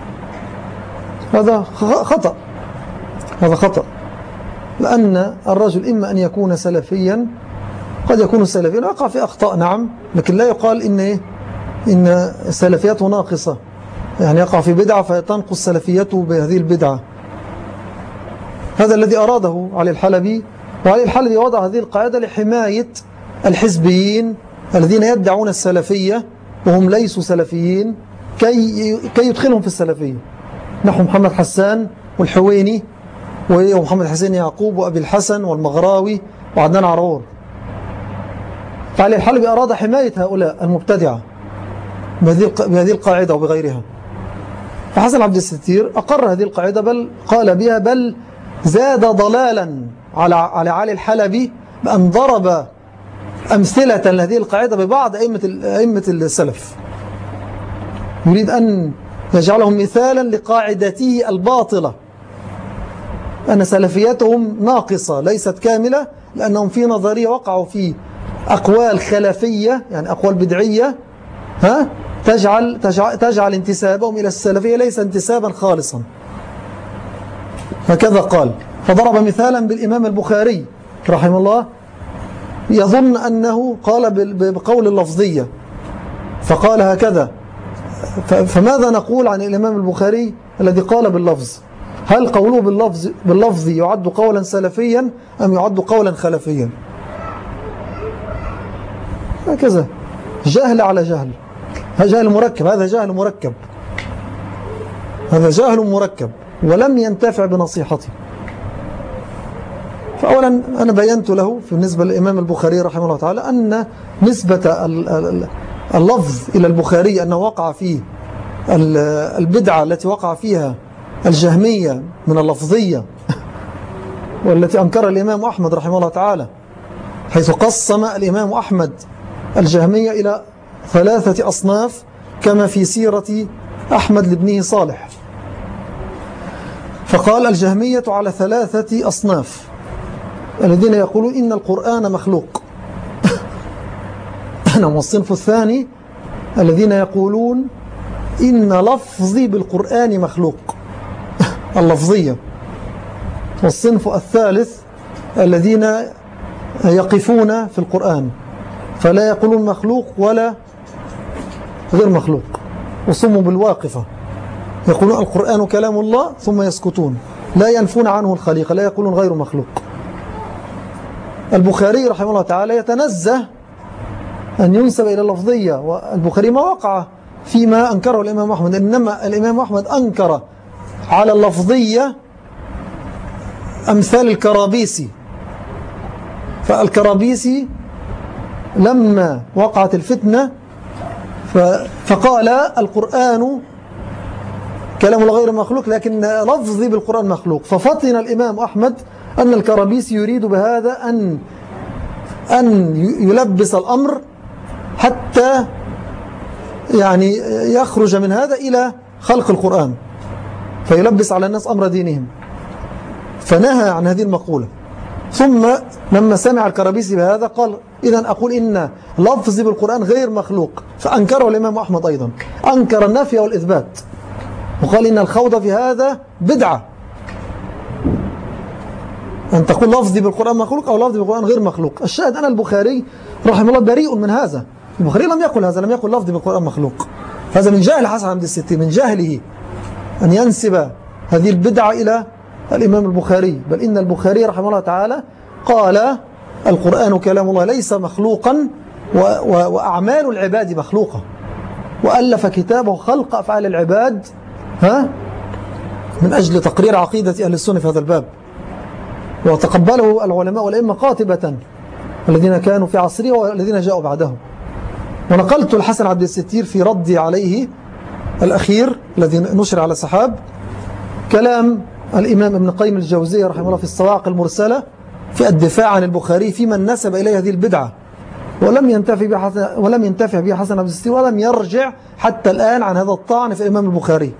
هذا خطأ، هذا خطأ، لأن الرجل إما أن يكون سلفيا، قد يكون سلفيا ويقع في أخطاء نعم، لكن لا يقال إن سلفيته ناقصة، يعني يقع في بدعة فتنقص سلفيته بهذه البدعة. هذا الذي أراده علي الحلبي، وعلي الحلبي وضع هذه القاعدة لحماية الحزبيين الذين يدعون السلفية وهم ليسوا سلفيين، كي يدخلهم في السلفية، نحو محمد حسان والحويني ومحمد حسين يعقوب وأبي الحسن والمغراوي وعدنان عرور. فعلي الحلبي أراد حماية هؤلاء المبتدعة بهذه القاعدة وبغيرها. فحسن عبد الستير أقر هذه القاعدة، بل قال بها، بل زاد ضلالا على علي الحلبي بأن ضرب أمثلة لهذه القاعدة ببعض أئمة السلف، يريد أن يجعلهم مثالا لقاعدته الباطلة، أن سلفيتهم ناقصة ليست كاملة، لأنهم في نظرية وقعوا في أقوال خلافية، يعني أقوال بدعية تجعل انتسابهم إلى السلفية ليس انتسابا خالصا. هكذا قال. فضرب مثالا بالإمام البخاري رحمه الله، يظن أنه قال بقول اللفظية، فقال هكذا. فماذا نقول عن الإمام البخاري الذي قال باللفظ؟ هل قوله باللفظ يعد قولا سلفيا أم يعد قولا خلفيا؟ هكذا جهل على جهل، هذا جهل مركب، هذا جهل مركب، هذا جهل مركب، ولم ينتفع بنصيحتي. فأولا أنا بينت له في بالنسبة للإمام البخاري رحمه الله تعالى أن نسبة اللفظ إلى البخاري أنه وقع فيه البدعة التي وقع فيها الجهمية من اللفظية، والتي أنكر الإمام أحمد رحمه الله تعالى، حيث قسم الإمام أحمد الجهمية إلى 3 أصناف كما في سيرة أحمد لابنه صالح. فقال الجهمية على 3 أصناف: الذين يقولون إن القرآن مخلوق والصنف الثاني الذين يقولون إن لفظي بالقرآن مخلوق اللفظية. والصنف الثالث الذين يقفون في القرآن فلا يقولون مخلوق ولا غير مخلوق، وصموا بالواقفة، يقولون القرآن كلام الله ثم يسكتون، لا ينفون عنه الخليقة، لا يقولون غير مخلوق. البخاري رحمه الله تعالى يتنزه أن ينسب إلى اللفظية، والبخاري ما وقع فيما أنكره الإمام أحمد، إنما الإمام أحمد أنكر على اللفظية أمثال الكرابيسي. فالكرابيسي لما وقعت الفتنة فقال القرآن كلام الله غير مخلوق لكن لفظي بالقرآن مخلوق، ففطن الإمام أحمد أن الكرابيسي يريد بهذا أن يلبس الأمر حتى يعني يخرج من هذا إلى خلق القرآن، فيلبس على الناس أمر دينهم، فنهى عن هذه المقولة. ثم لما سمع الكرابيسي بهذا قال إذن أقول إن لفظي بالقرآن غير مخلوق، فأنكره الإمام أحمد أيضا، أنكر النفي والإثبات، وقال إن الخوض في هذا بدعة، أن تقول لفظي بالقرآن مخلوق أو لفظي بالقرآن غير مخلوق. الشاهد أن البخاري رحمه الله بريء من هذا، البخاري لم يقل هذا، لم يقل لفظي بالقرآن مخلوق. هذا من جهل حسن عبد الستير، من جهله أن ينسب هذه البدعة إلى الإمام البخاري، بل إن البخاري رحمه الله تعالى قال القرآن كلام الله ليس مخلوقا وأعمال العباد مخلوقة، وألف كتابه خلق أفعال العباد من أجل تقرير عقيدة أهل السنة في هذا الباب، وتقبله العلماء والأئمة قاطبة الذين كانوا في عصره والذين جاءوا بعده. ونقلت الحسن عبد الستير في ردي عليه الأخير الذي نشر على سحاب كلام الإمام ابن قيم الجوزية رحمه الله في الصواعق المرسلة في الدفاع عن البخاري في من نسب إليه هذه البدعة، ولم ينتفع به حسن عبد الستير، ولم يرجع حتى الآن عن هذا الطعن في الإمام البخاري.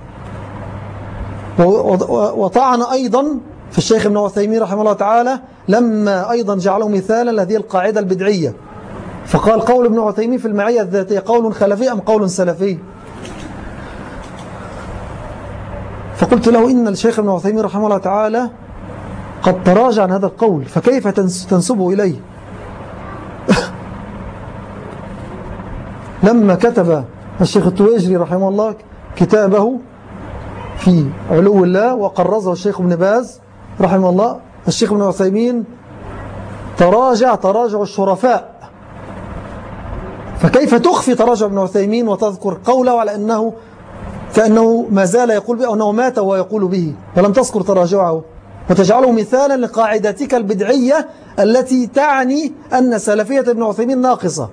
وطعن أيضا في الشيخ ابن عثيمين رحمه الله تعالى لما أيضا جعله مثالا لهذه القاعدة البدعية، فقال قول ابن عثيمين في المعية الذاتية قول خلفي أم قول سلفي؟ فقلت له إن الشيخ ابن عثيمين رحمه الله تعالى قد تراجع عن هذا القول، فكيف تنسبه إليه؟ لما كتب الشيخ التويجري رحمه الله كتابه في علو الله وقرزه الشيخ ابن باز رحمه الله، الشيخ ابن عثيمين تراجع الشرفاء، فكيف تخفي تراجع ابن عثيمين وتذكر قوله على أنه كأنه ما زال يقول به أو أنه مات وهو يقول به، ولم تذكر تراجعه وتجعله مثالا لقاعدتك البدعية التي تعني أن سلفية ابن عثيمين ناقصة.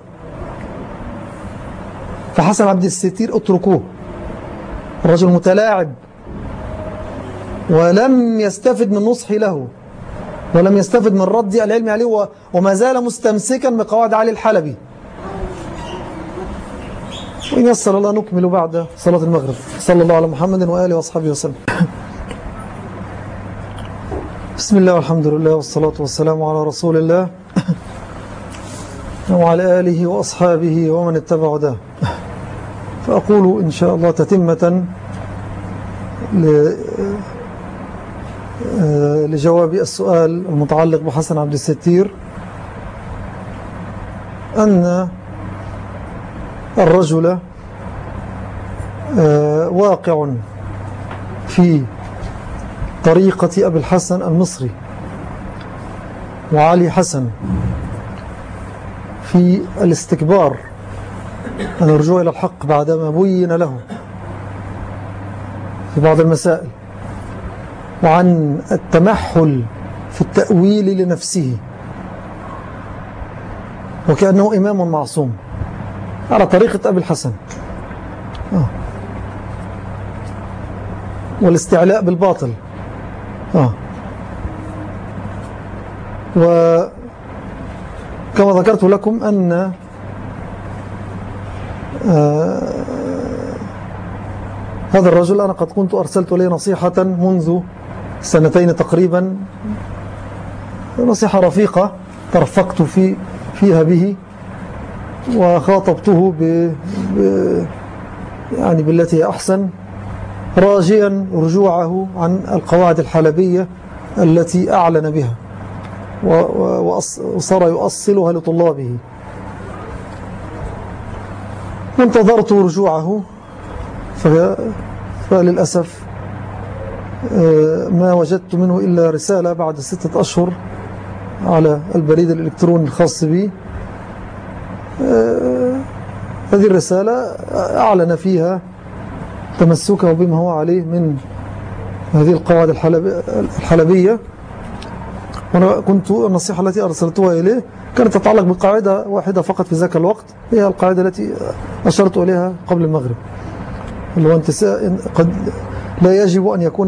فحسن عبد الستير اتركوه، الرجل متلاعب ولم يستفد من نصحي له، ولم يستفد من ردي العلم عليه، وما زال مستمسكا بقواعد علي الحلبي. وإن يسر الله نكمل بعد صلاة المغرب. صلى الله على محمد وآله وأصحابه وسلم. بسم الله والحمد لله والصلاة والسلام على رسول الله وعلى آله وأصحابه ومن اتبع ده. فأقول إن شاء الله تتمة لجواب السؤال المتعلق بحسن عبد الستير، أن الرجل واقع في طريقة أبي الحسن المصري وعلي حسن في الاستكبار عن الرجوع إلى الحق بعدما بين له في بعض المسائل، وعن التمحل في التأويل لنفسه وكأنه إمام معصوم على طريقة أبي الحسن، والاستعلاء بالباطل. وكما ذكرت لكم أن هذا الرجل أنا قد كنت أرسلت إليه نصيحة منذ 2 تقريبا، نصيحة رفيقة ترفقت فيها به، وخاطبته يعني بالتي هي أحسن، راجيا رجوعه عن القواعد الحلبية التي أعلن بها وصار يؤصلها لطلابه. وانتظرت رجوعه، فللأسف ما وجدت منه إلا رسالة بعد 6 أشهر على البريد الإلكتروني الخاص بي. هذه الرسالة أعلن فيها تمسكه بما هو عليه من هذه القواعد الحلبية. وأنا كنت النصيحة التي أرسلتها إليه كانت تتعلق بقاعدة واحدة فقط في ذاك الوقت، هي القاعدة التي أشرت إليها قبل المغرب، اللي هو قد لا يجب أن يكون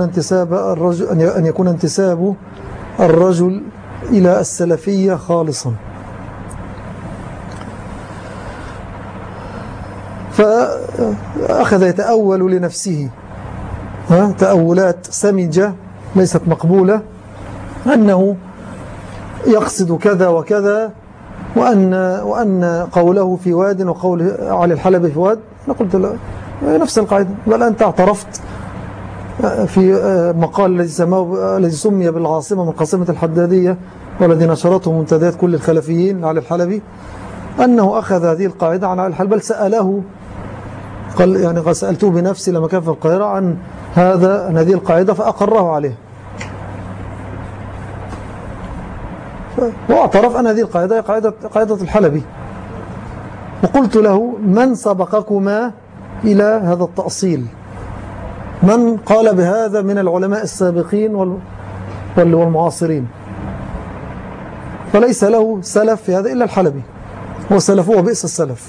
انتساب الرجل إلى السلفية خالصا. فأخذ يتأول لنفسه تأولات سمجة ليست مقبولة، أنه يقصد كذا وكذا، وأن قوله في واد وقول علي الحلبي في واد. أنا قلت له نفس القاعدة، بل أنت اعترفت في مقال الذي سمي بالعاصمة من قاصمة الحدادية والذي نشرته منتديات كل الخلفيين علي الحلبي، أنه أخذ هذه القاعدة عن علي الحلبي، بل سأله، قال يعني سألته بنفسي لما كان في القاهرة عن هذه القاعدة فأقره عليها، واعترف أن هذه القاعدة هي قاعدة الحلبي. وقلت له من سبقكما إلى هذا التأصيل؟ من قال بهذا من العلماء السابقين والمعاصرين؟ فليس له سلف في هذا إلا الحلبي، هو سلفه وبئس السلف.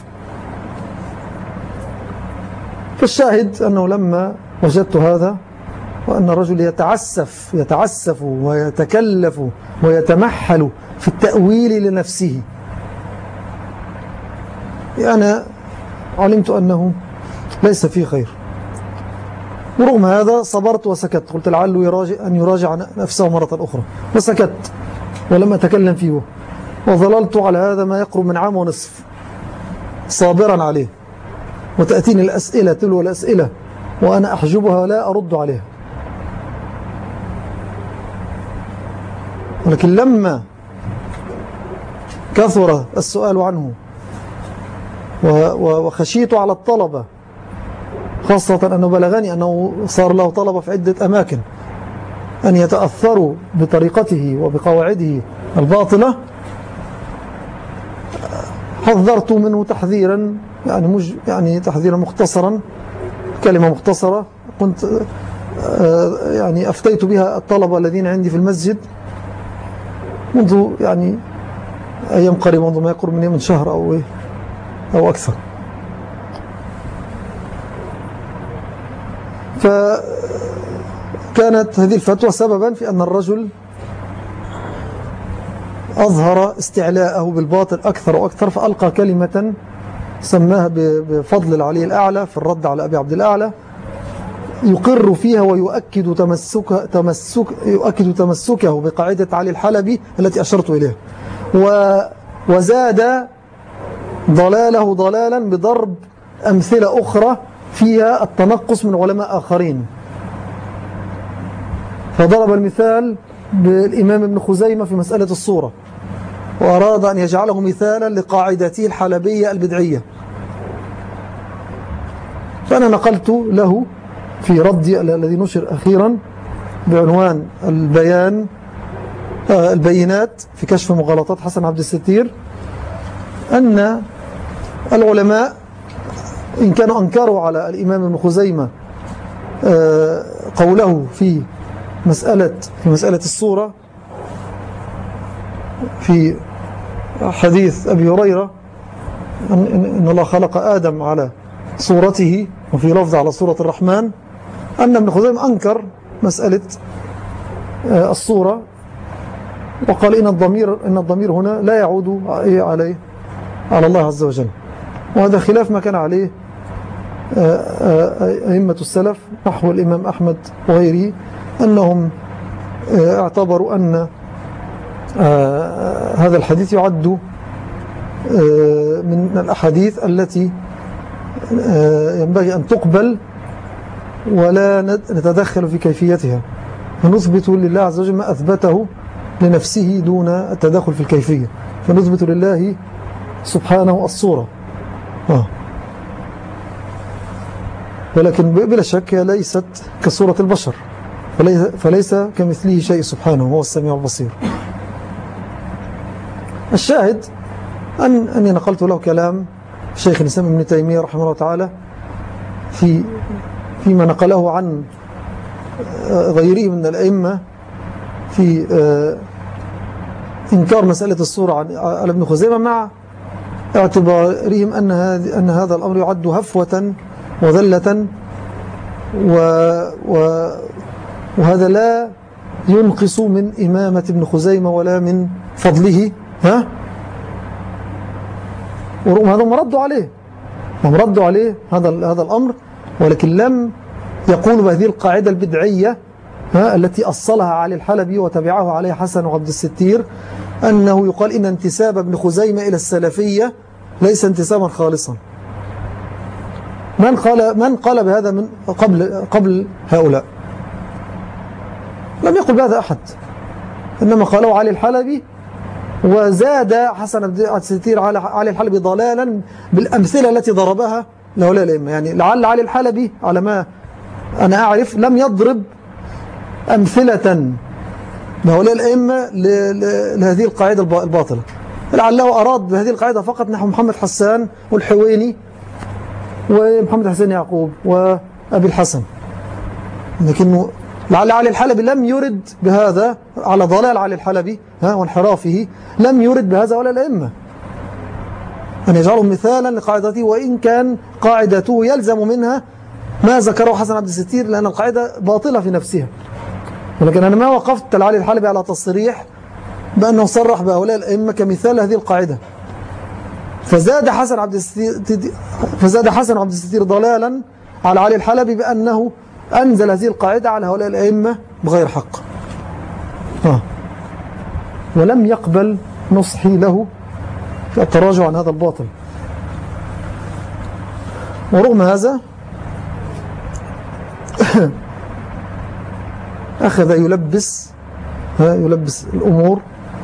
فالشاهد أنه لما وجدت هذا، وأن الرجل يتعسف ويتكلف ويتمحل في التأويل لنفسه، أنا علمت أنه ليس فيه خير، ورغم هذا صبرت وسكت، قلت لعله أن يراجع نفسه مرة أخرى، وسكت ولم أتكلم فيه، وظللت على هذا ما يقرب من عام ونصف صابرا عليه، وتأتيني الأسئلة تلو الأسئلة وأنا أحجبها ولا أرد عليها. ولكن لما كثر السؤال عنه وخشيت على الطلبة، خاصة أنه بلغني أنه صار له طلبة في عدة أماكن أن يتأثروا بطريقته وبقواعده الباطلة، حذرت منه تحذيرا، يعني تحذيرا مختصرا، كلمة مختصرة كنت يعني أفتيت بها الطلبة الذين عندي في المسجد منذ يعني أيام قريبة، منذ ما يقرب من شهر أو أكثر. فكانت هذه الفتوى سببا في أن الرجل أظهر استعلاءه بالباطل أكثر وأكثر، فألقى كلمة سماها بفضل العلي الأعلى في الرد على أبي عبد الأعلى، يقر فيها ويؤكد تمسكه بقاعدة علي الحلبي التي أشرت إليها، وزاد ضلاله ضلالا بضرب أمثلة أخرى فيها التنقص من علماء آخرين. فضرب المثال بالإمام ابن خزيمة في مسألة الصورة، وأراد أن يجعله مثالا لقاعدته الحلبية البدعية. فأنا نقلت له في ردي الذي نشر أخيرا بعنوان البينات في كشف مغالطات حسن عبد الستير، أن العلماء إن كانوا أنكروا على الإمام ابن خزيمة قوله في مسألة الصورة في حديث أبي هريرة إن الله خلق آدم على صورته، وفي لفظ على صورة الرحمن، أن ابن خزيمة أنكر مسألة الصورة وقال إن الضمير هنا لا يعود على الله عز وجل. وهذا خلاف ما كان عليه أئمة السلف نحو الإمام أحمد وغيره، أنهم اعتبروا أن هذا الحديث يعد من الأحاديث التي ينبغي أن تقبل ولا نتدخل في كيفيتها، فنثبت لله عز وجل ما أثبته لنفسه دون التدخل في الكيفية، فنثبت لله سبحانه الصورة. ولكن بلا شك ليست كصورة البشر، فليس كمثله شيء سبحانه، هو السميع البصير. الشاهد أني نقلت له كلام شيخ الإسلام ابن تيمية رحمه الله تعالى فيما نقله عن غيره من الأئمة في إنكار مسألة الصورة على ابن خزيمة، مع اعتبارهم أن هذا الأمر يعد هفوة وذلة، وهذا لا ينقص من إمامة ابن خزيمة ولا من فضله. ورغم هذا ردوا عليه هذا الأمر، ولكن لم يقولوا بهذه القاعدة البدعية التي أصلها علي الحلبي وتبعه عليه حسن وعبد الستير، أنه يقال إن انتساب ابن خزيمة إلى السلفية ليس انتسابا خالصا. من قال بهذا من قبل هؤلاء؟ لم يقل بهذا أحد، إنما قاله علي الحلبي، وزاد حسن عبد الستير علي الحلبي ضلالا بالأمثلة التي ضربها لهؤلاء الأئمة. يعني لعل علي الحلبي على ما أنا أعرف لم يضرب أمثلة لهؤلاء الأئمة لهذه القاعدة الباطلة، لعله أراد بهذه القاعدة فقط نحو محمد حسان والحويني ومحمد حسين يعقوب وأبي الحسن، لكنه لعل علي الحلبي لم يرد بهذا على ضلال علي الحلبي وانحرافه، لم يرد بهذا ولا الأئمة أن يجعله مثالا لقاعدته، وإن كان قاعدته يلزم منها ما ذكره حسن عبد الستير، لأن القاعدة باطلة في نفسها. ولكن أنا ما وقفت علي الحلبي على تصريح بأنه صرح بهؤلاء الأئمة كمثال هذه القاعدة، فزاد حسن عبد الستير ضلالا على علي الحلبي بأنه أنزل هذه القاعدة على هؤلاء الأئمة بغير حق، ولم يقبل نصحي له في التراجع عن هذا الباطل. ورغم هذا أخذ يلبس الأمور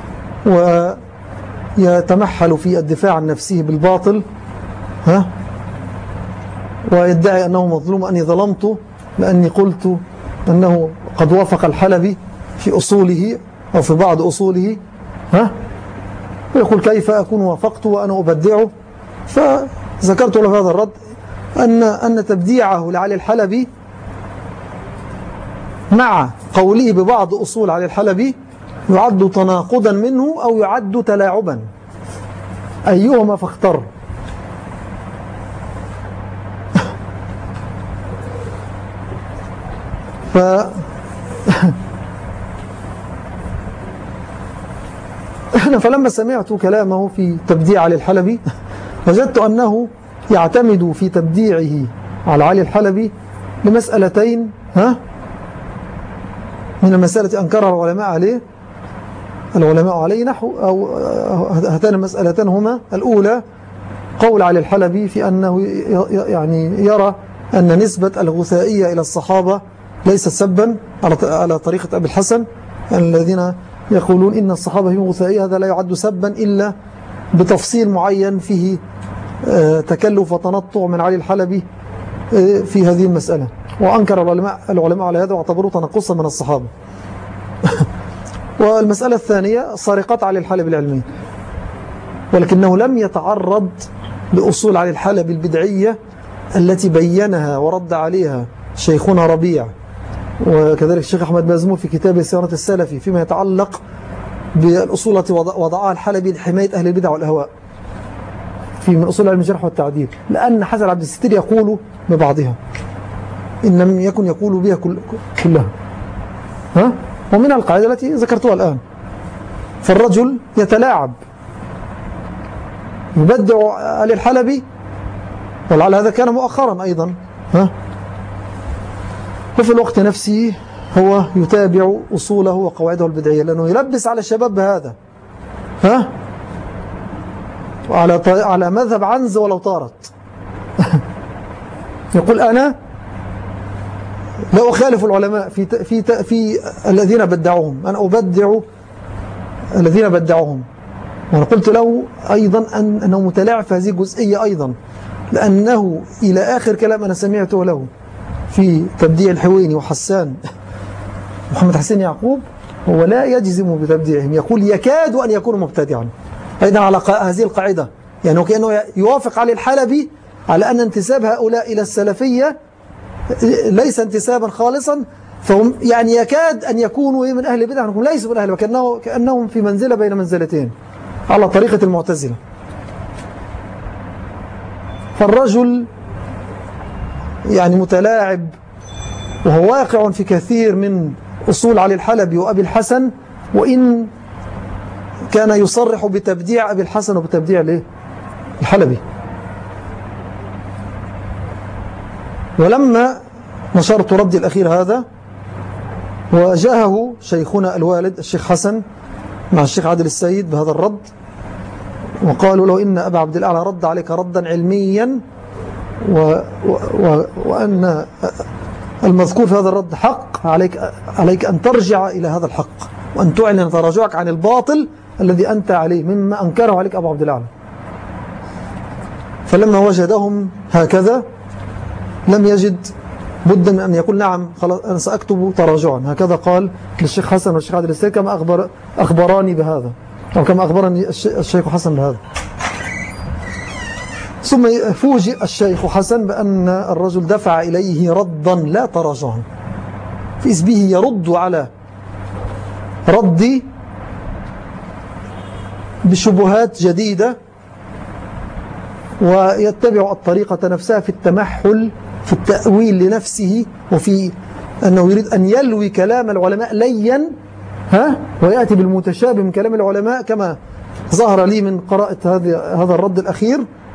ويتمحل في الدفاع عن نفسه بالباطل، ويدعي أنه مظلوم، أني ظلمته لأني قلت أنه قد وافق الحلبي في أصوله أو في بعض أصوله، ويقول كيف أكون وافقته وأنا أبدعه. فذكرت له هذا الرد أن تبديعه لعلي الحلبي مع قوله ببعض أصول علي الحلبي يعد تناقضا منه أو يعد تلاعبا، أيهما فاختر. فلما سمعت كلامه في تبديع علي الحلبي وجدت أنه يعتمد في تبديعه على علي الحلبي لمسألتين من المسألة أنكرها العلماء عليه نحو أو هاتان المسألتان هما: الأولى قول علي الحلبي في أنه يعني يرى أن نسبة الغثائية إلى الصحابة ليست سبا على طريقة أبي الحسن، الذين يقولون إن الصحابة هم غثائية، هذا لا يعد سبا إلا بتفصيل معين فيه تكلف وتنطع من علي الحلبي في هذه المسألة، وأنكر العلماء على هذا واعتبروه تنقصا من الصحابة. والمسألة الثانية سرقة علي الحلبي العلمية، ولكنه لم يتعرض لأصول علي الحلبي البدعية التي بينها ورد عليها شيخنا ربيع وكذلك الشيخ أحمد مازمور في كتابه صيانة السلفي فيما يتعلق بالأصول التي وضعها الحلبي لحماية أهل البدع والأهواء في من أصول علم الجرح والتعديل، لأن حسن عبد الستير يقول ببعضها إن لم يكن يقول بها كلها، ومن القاعدة التي ذكرتها الآن. فالرجل يتلاعب يبدع علي الحلبي، ولعل هذا كان مؤخرا أيضا، وفي الوقت نفسه هو يتابع أصوله وقواعده البدعية، لأنه يلبس على الشباب بهذا، على مذهب عنز ولو طارت. يقول أنا لا أخالف العلماء في الذين بدعوهم، أنا أبدع الذين بدعوهم. وأنا قلت له أيضا أنه متلاعب في هذه الجزئية أيضا، لأنه إلى آخر كلام أنا سمعته له في تبديع الحويني وحسان محمد حسين يعقوب هو لا يجزم بتبديعهم، يقول يكاد أن يكون مبتدعا أيضا على هذه القاعدة، يعني كأنه يوافق علي الحلبي على أن انتساب هؤلاء إلى السلفية ليس انتسابا خالصا، فهم يعني يكاد أن يكونوا من أهل البدع، هم ليسوا من أهل، كأنهم في منزلة بين منزلتين على طريقة المعتزلة. فالرجل يعني متلاعب، وهو واقع في كثير من أصول علي الحلبي وأبي الحسن، وإن كان يصرح بتبديع أبي الحسن وبتبديع الحلبي. ولما نشرت ردي الأخير هذا وجاءه شيخنا الوالد الشيخ حسن مع الشيخ عادل السيد بهذا الرد، وقالوا له إن أبا عبد الأعلى رد عليك ردا علميا، وأن المذكور في هذا الرد حق، عليك أن ترجع إلى هذا الحق وأن تعلن تراجعك عن الباطل الذي أنت عليه مما أنكره عليك أبو عبد الأعلى. فلما وجدهم هكذا لم يجد بد من أن يقول نعم خلاص أنا سأكتب تراجعا، هكذا قال للشيخ حسن والشيخ عادل السيد كما أخبراني بهذا، أو كما أخبرني الشيخ حسن بهذا. ثم فوجئ الشيخ حسن بأن الرجل دفع إليه ردا لا تراجعا، في اسمه يرد على ردي بشبهات جديدة، ويتبع الطريقة نفسها في التمحل في التأويل لنفسه، وفي أنه يريد أن يلوي كلام العلماء ليا ويأتي بالمتشابه من كلام العلماء كما ظهر لي من قراءة هذا الرد الأخير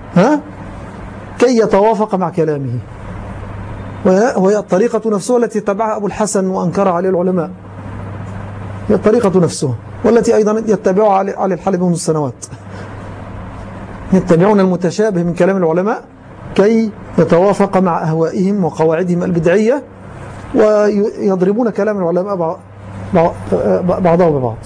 كي يتوافق مع كلامه، وهي الطريقة نفسها التي اتبعها أبو الحسن وأنكر عليه العلماء، هي الطريقة نفسها والتي أيضا يتبعها علي الحلبي منذ السنوات، يتبعون المتشابه من كلام العلماء كي يتوافق مع أهوائهم وقواعدهم البدعية، ويضربون كلام العلماء بعضهم ببعض.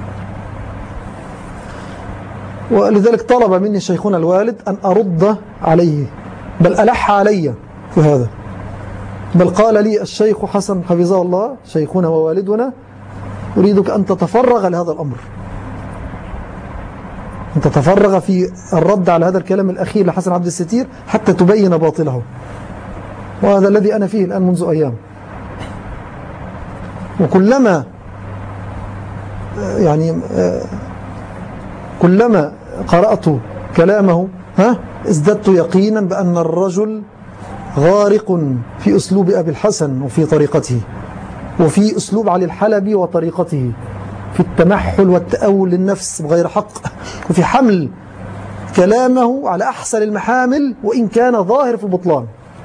ولذلك طلب مني شيخنا الوالد أن أرد عليه، بل ألح علي في هذا، بل قال لي الشيخ حسن حفظه الله شيخنا ووالدنا: أريدك أن تتفرغ لهذا الأمر، أن تتفرغ في الرد على هذا الكلام الأخير لحسن عبد الستير حتى تبين باطله. وهذا الذي أنا فيه الآن منذ أيام. وكلما كلما قرأت كلامه ازددت يقينا بأن الرجل غارق في أسلوب أبي الحسن وفي طريقته، وفي أسلوب علي الحلبي وطريقته، في التمحل والتأول للنفس بغير حق، وفي حمل كلامه على أحسن المحامل وإن كان ظاهر في البطلان.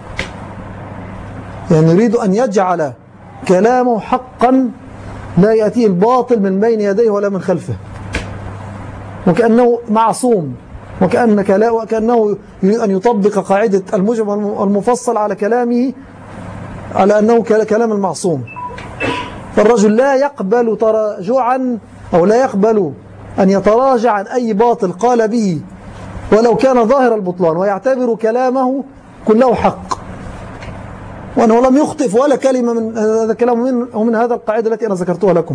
يعني يريد أن يجعل كلامه حقا لا يأتيه الباطل من بين يديه ولا من خلفه، وكأنه معصوم، وكأنه يريد أن يطبق قاعدة المجمل المفصل على كلامه على أنه كلام المعصوم. فالرجل لا يقبل تراجعا، أو لا يقبل أن يتراجع عن أي باطل قال به ولو كان ظاهر البطلان، ويعتبر كلامه كله حق، وأنه لم يخطئ ولا كلمة من هذا الكلام ومن هذا القاعدة التي أنا ذكرتها لكم.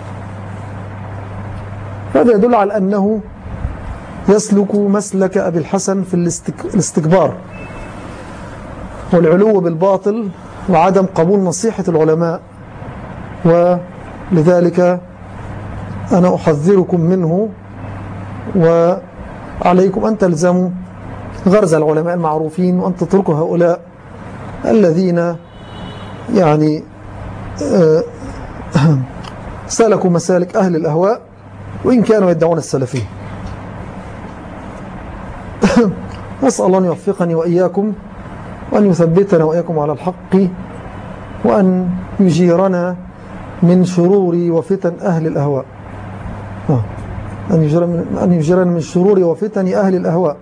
هذا يدل على أنه يسلك مسلك أبي الحسن في الاستكبار والعلو بالباطل وعدم قبول نصيحة العلماء، ولذلك أنا أحذركم منه، وعليكم أن تلزموا غرز العلماء المعروفين، وأن تتركوا هؤلاء الذين سلكوا مسالك أهل الأهواء وإن كانوا يدعون السلفية. نسأل الله أن يوفقني وإياكم، وأن يثبتنا وإياكم على الحق، وأن يجيرنا من شرور وفتن أهل الأهواء، أن يجيرنا من شرور وفتن أهل الأهواء.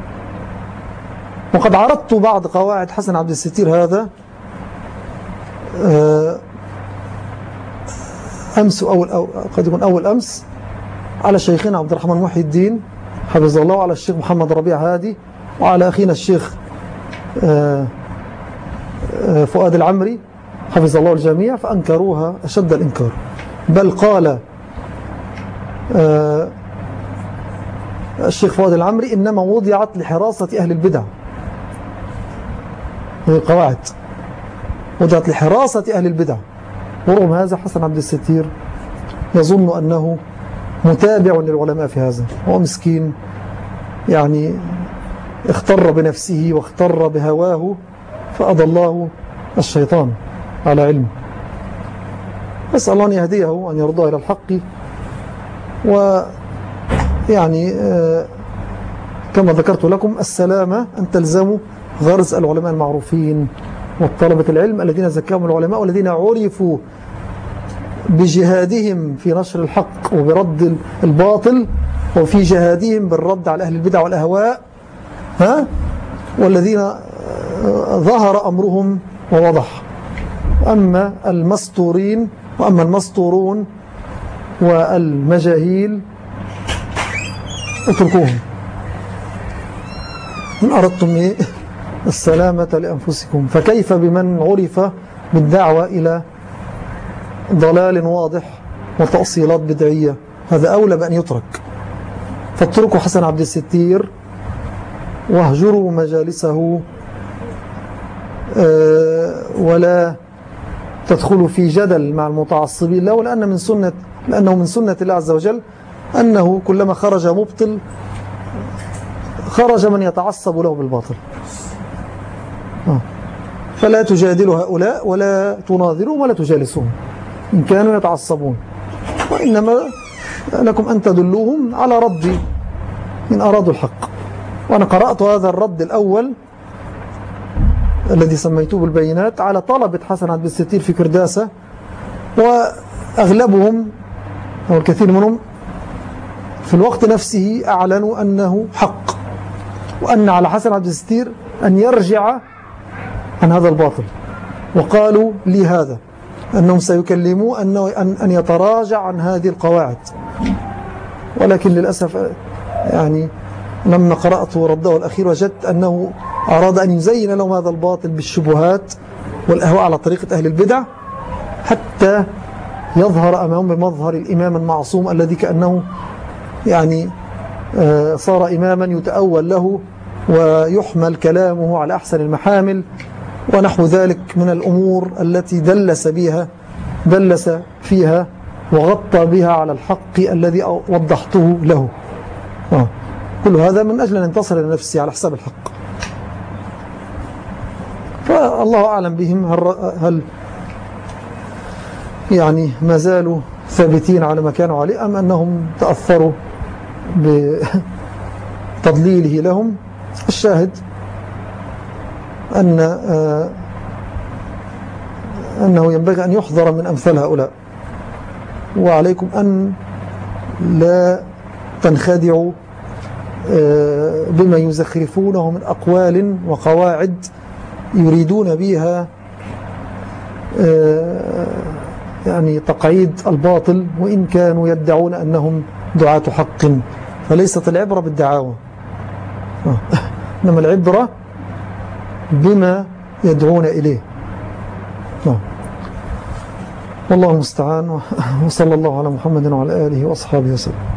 وقد عرضت بعض قواعد حسن عبد الستير هذا أمس، أو قد يكون أول أمس، على شيخنا عبد الرحمن محي الدين حفظه الله، وعلى الشيخ محمد ربيع هادي، وعلى أخينا الشيخ فؤاد العمري حفظ الله الجميع، فأنكروها أشد الإنكار. بل قال الشيخ فؤاد العمري: إنما وضعت لحراسة أهل البدع. هذه القواعد وضعت لحراسة أهل البدع. ورغم هذا حسن عبد الستير يظن أنه متابع للعلماء في هذا. هو مسكين اختر بنفسه واختر بهواه، فأضله الشيطان على علم. أسأل الله أن يهديه وأن يرضاه إلى الحق، كما ذكرت لكم السلامة أن تلزموا غرز العلماء المعروفين والطلبة العلم الذين زكاهم العلماء، والذين عرفوا بجهادهم في نشر الحق وبرد الباطل، وفي جهادهم بالرد على أهل البدع والأهواء، والذين ظهر أمرهم ووضح. أما المستورون والمجاهيل اتركوهم إن أردتم السلامة لأنفسكم. فكيف بمن عرف بالدعوة إلى ضلال واضح وتأصيلات بدعية؟ هذا أولى بأن يترك. فاتركوا حسن عبد الستير واهجروا مجالسه، ولا تدخلوا في جدل مع المتعصبين له، لأنه من سنة الله عز وجل أنه كلما خرج مبطل خرج من يتعصب له بالباطل. فلا تجادلوا هؤلاء ولا تناظروا ولا تجالسون إن كانوا يتعصبون، وإنما لكم أن تدلوهم على رد إن أرادوا الحق. وأنا قرأت هذا الرد الأول الذي سميته بالبينات على طلبة حسن عبد الستير في كرداسة، وأغلبهم أو الكثير منهم في الوقت نفسه أعلنوا أنه حق، وأن على حسن عبد الستير أن يرجع عن هذا الباطل. وقالوا لي هذا، أنهم سيكلموا أن يتراجع عن هذه القواعد. ولكن للأسف يعني لما قرأت رده الأخير وجدت أنه أراد أن يزين لهم هذا الباطل بالشبهات والأهواء على طريقة أهل البدع، حتى يظهر أمامهم بمظهر الإمام المعصوم الذي كأنه يعني صار إماما يتأول له ويحمل كلامه على أحسن المحامل ونحو ذلك من الأمور التي دلس فيها وغطى بها على الحق الذي وضحته له. كل هذا من أجل أن ينتصر لنفسه على حساب الحق. فالله أعلم بهم هل يعني ما زالوا ثابتين على ما كانوا عليه، أم أنهم تأثروا بتضليله لهم. الشاهد أنه ينبغي أن يحذر من أمثال هؤلاء، وعليكم أن لا تنخدعوا بما يزخرفونه من أقوال وقواعد يريدون بها يعني تقعيد الباطل، وإن كانوا يدعون أنهم دعاة حق. فليست العبرة بالدعاوى، إنما العبرة بما يدعون إليه. والله المستعان، وصلى الله على محمد وعلى آله وأصحابه وسلم.